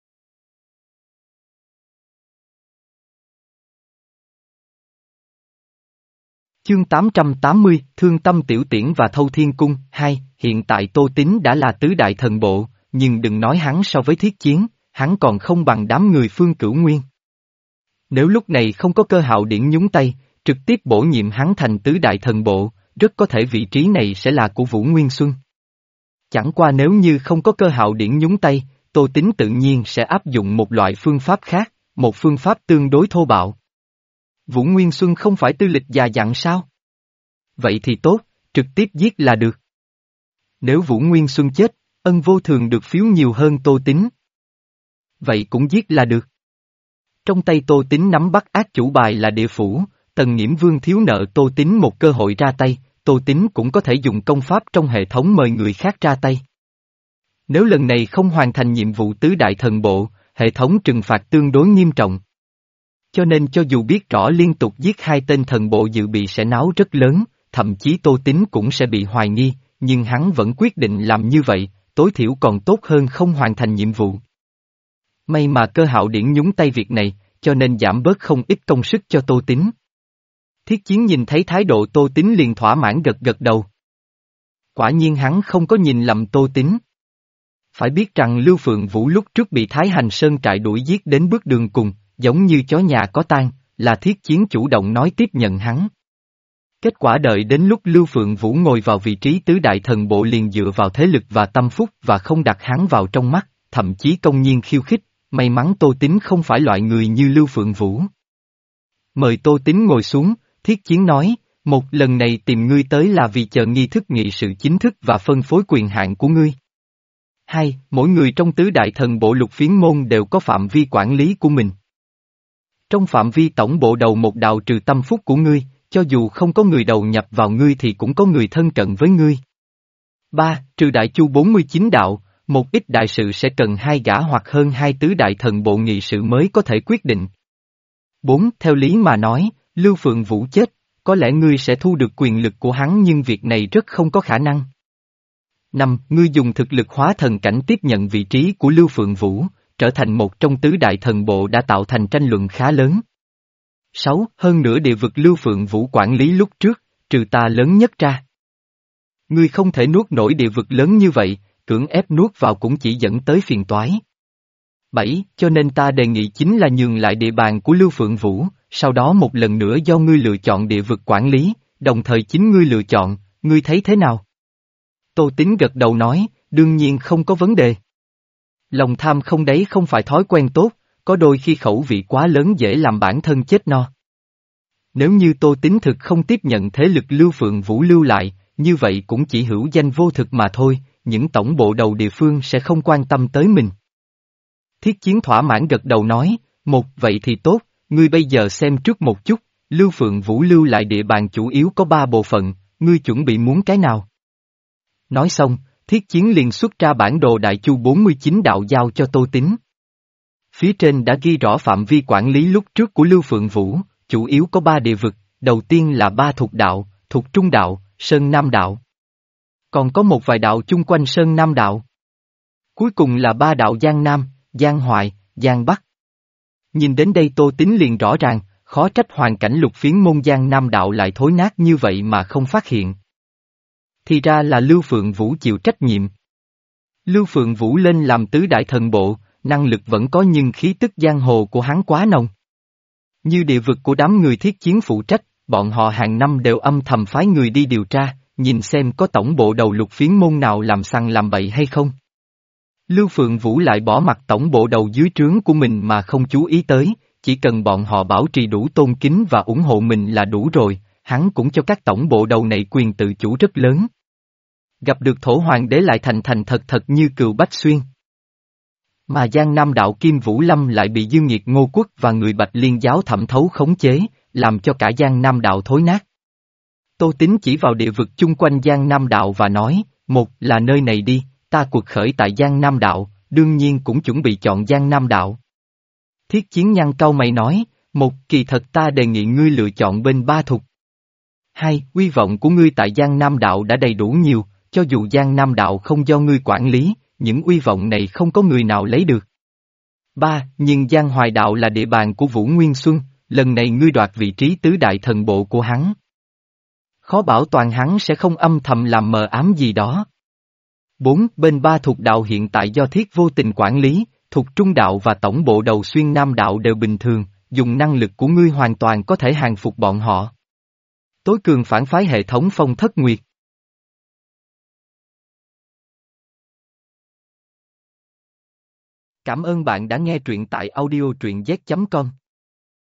Chương tám trăm tám mươi, Thương Tâm Tiểu Tiễn và Thâu Thiên Cung, hai, hiện tại Tô Tín đã là tứ đại thần bộ, nhưng đừng nói hắn so với Thiết Chiến, hắn còn không bằng đám người Phương Cửu Nguyên. Nếu lúc này không có Cơ Hạo Điển nhúng tay, trực tiếp bổ nhiệm hắn thành tứ đại thần bộ, rất có thể vị trí này sẽ là của Vũ Nguyên Xuân. Chẳng qua nếu như không có Cơ Hạo Điển nhúng tay, Tô Tín tự nhiên sẽ áp dụng một loại phương pháp khác, một phương pháp tương đối thô bạo. Vũ Nguyên Xuân không phải tư lịch già dặn sao? Vậy thì tốt, trực tiếp giết là được. Nếu Vũ Nguyên Xuân chết, Ân Vô Thường được phiếu nhiều hơn Tô Tín. Vậy cũng giết là được. Trong tay Tô Tín nắm bắt ác chủ bài là địa phủ, Tần Nghiễm Vương thiếu nợ Tô Tín một cơ hội ra tay, Tô Tín cũng có thể dùng công pháp trong hệ thống mời người khác ra tay. Nếu lần này không hoàn thành nhiệm vụ tứ đại thần bộ, hệ thống trừng phạt tương đối nghiêm trọng. Cho nên cho dù biết rõ liên tục giết hai tên thần bộ dự bị sẽ náo rất lớn, thậm chí Tô Tín cũng sẽ bị hoài nghi, nhưng hắn vẫn quyết định làm như vậy, tối thiểu còn tốt hơn không hoàn thành nhiệm vụ. May mà Cơ Hạo Điển nhúng tay việc này, cho nên giảm bớt không ít công sức cho Tô Tín. Thiết Chiến nhìn thấy thái độ Tô Tín liền thỏa mãn gật gật đầu. Quả nhiên hắn không có nhìn lầm Tô Tín. Phải biết rằng Lưu Phượng Vũ lúc trước bị Thái Hành Sơn trại đuổi giết đến bước đường cùng, giống như chó nhà có tang, là Thiết Chiến chủ động nói tiếp nhận hắn. Kết quả đợi đến lúc Lưu Phượng Vũ ngồi vào vị trí tứ đại thần bộ liền dựa vào thế lực và tâm phúc và không đặt hắn vào trong mắt, thậm chí công nhiên khiêu khích, may mắn Tô Tín không phải loại người như Lưu Phượng Vũ. Mời Tô Tín ngồi xuống, Thiết Chiến nói, một lần này tìm ngươi tới là vì chờ nghi thức nghị sự chính thức và phân phối quyền hạn của ngươi. Hai, mỗi người trong tứ đại thần bộ lục phiến môn đều có phạm vi quản lý của mình. Trong phạm vi tổng bộ đầu một đạo trừ tâm phúc của ngươi, cho dù không có người đầu nhập vào ngươi thì cũng có người thân cận với ngươi. Ba, trừ đại chu bốn mươi chín đạo, một ít đại sự sẽ cần hai gã hoặc hơn hai tứ đại thần bộ nghị sự mới có thể quyết định. Bốn, theo lý mà nói, Lưu Phượng Vũ chết, có lẽ ngươi sẽ thu được quyền lực của hắn nhưng việc này rất không có khả năng. Năm, ngươi dùng thực lực hóa thần cảnh tiếp nhận vị trí của Lưu Phượng Vũ, trở thành một trong tứ đại thần bộ đã tạo thành tranh luận khá lớn. Sáu, hơn nữa địa vực Lưu Phượng Vũ quản lý lúc trước, trừ ta lớn nhất ra. Ngươi không thể nuốt nổi địa vực lớn như vậy, cưỡng ép nuốt vào cũng chỉ dẫn tới phiền toái. Bảy, cho nên ta đề nghị chính là nhường lại địa bàn của Lưu Phượng Vũ, sau đó một lần nữa do ngươi lựa chọn địa vực quản lý, đồng thời chính ngươi lựa chọn, ngươi thấy thế nào? Tô Tín gật đầu nói, đương nhiên không có vấn đề. Lòng tham không đấy không phải thói quen tốt, có đôi khi khẩu vị quá lớn dễ làm bản thân chết no. Nếu như Tô Tín thực không tiếp nhận thế lực Lưu Phượng Vũ lưu lại, như vậy cũng chỉ hữu danh vô thực mà thôi, những tổng bộ đầu địa phương sẽ không quan tâm tới mình. Thiết Chiến thỏa mãn gật đầu nói, một vậy thì tốt, ngươi bây giờ xem trước một chút, Lưu Phượng Vũ lưu lại địa bàn chủ yếu có ba bộ phận, ngươi chuẩn bị muốn cái nào? Nói xong, Thiết Chiến liền xuất ra bản đồ Đại Chu bốn mươi chín đạo giao cho Tô Tín. Phía trên đã ghi rõ phạm vi quản lý lúc trước của Lưu Phượng Vũ, chủ yếu có ba địa vực, đầu tiên là ba thuộc đạo, thuộc Trung đạo, Sơn Nam đạo. Còn có một vài đạo chung quanh Sơn Nam đạo. Cuối cùng là ba đạo Giang Nam, Giang Hoài, Giang Bắc. Nhìn đến đây Tô Tín liền rõ ràng, khó trách hoàn cảnh lục phiến môn Giang Nam đạo lại thối nát như vậy mà không phát hiện. Thì ra là Lưu Phượng Vũ chịu trách nhiệm. Lưu Phượng Vũ lên làm tứ đại thần bộ, năng lực vẫn có nhưng khí tức giang hồ của hắn quá nồng. Như địa vực của đám người Thiết Chiến phụ trách, bọn họ hàng năm đều âm thầm phái người đi điều tra, nhìn xem có tổng bộ đầu lục phiến môn nào làm sằng làm bậy hay không. Lưu Phượng Vũ lại bỏ mặt tổng bộ đầu dưới trướng của mình mà không chú ý tới, chỉ cần bọn họ bảo trì đủ tôn kính và ủng hộ mình là đủ rồi, hắn cũng cho các tổng bộ đầu này quyền tự chủ rất lớn. Gặp được thổ hoàng đế lại thành thành thật thật như cừu Bách Xuyên. Mà Giang Nam đạo Kim Vũ Lâm lại bị Dương Nghiệt Ngô Quốc và người Bạch Liên giáo thẩm thấu khống chế, làm cho cả Giang Nam đạo thối nát. Tô Tín chỉ vào địa vực chung quanh Giang Nam đạo và nói, một là nơi này đi, ta cuộc khởi tại Giang Nam đạo, đương nhiên cũng chuẩn bị chọn Giang Nam đạo. Thiết Chiến nhăn cau mày nói, một kỳ thật ta đề nghị ngươi lựa chọn bên ba thục. Hai, uy vọng của ngươi tại Giang Nam đạo đã đầy đủ nhiều, cho dù Giang Nam đạo không do ngươi quản lý, những uy vọng này không có người nào lấy được. Ba, nhưng Giang Hoài đạo là địa bàn của Vũ Nguyên Xuân, lần này ngươi đoạt vị trí tứ đại thần bộ của hắn. Khó bảo toàn hắn sẽ không âm thầm làm mờ ám gì đó. Bốn, bên ba thuộc đạo hiện tại do Thiết vô tình quản lý, thuộc Trung đạo và tổng bộ đầu Xuyên Nam đạo đều bình thường, dùng năng lực của ngươi hoàn toàn có thể hàng phục bọn họ. Tối cường phản phái hệ thống Phong Thất Nguyệt. Cảm ơn bạn đã nghe truyện tại audio truyện z chấm com.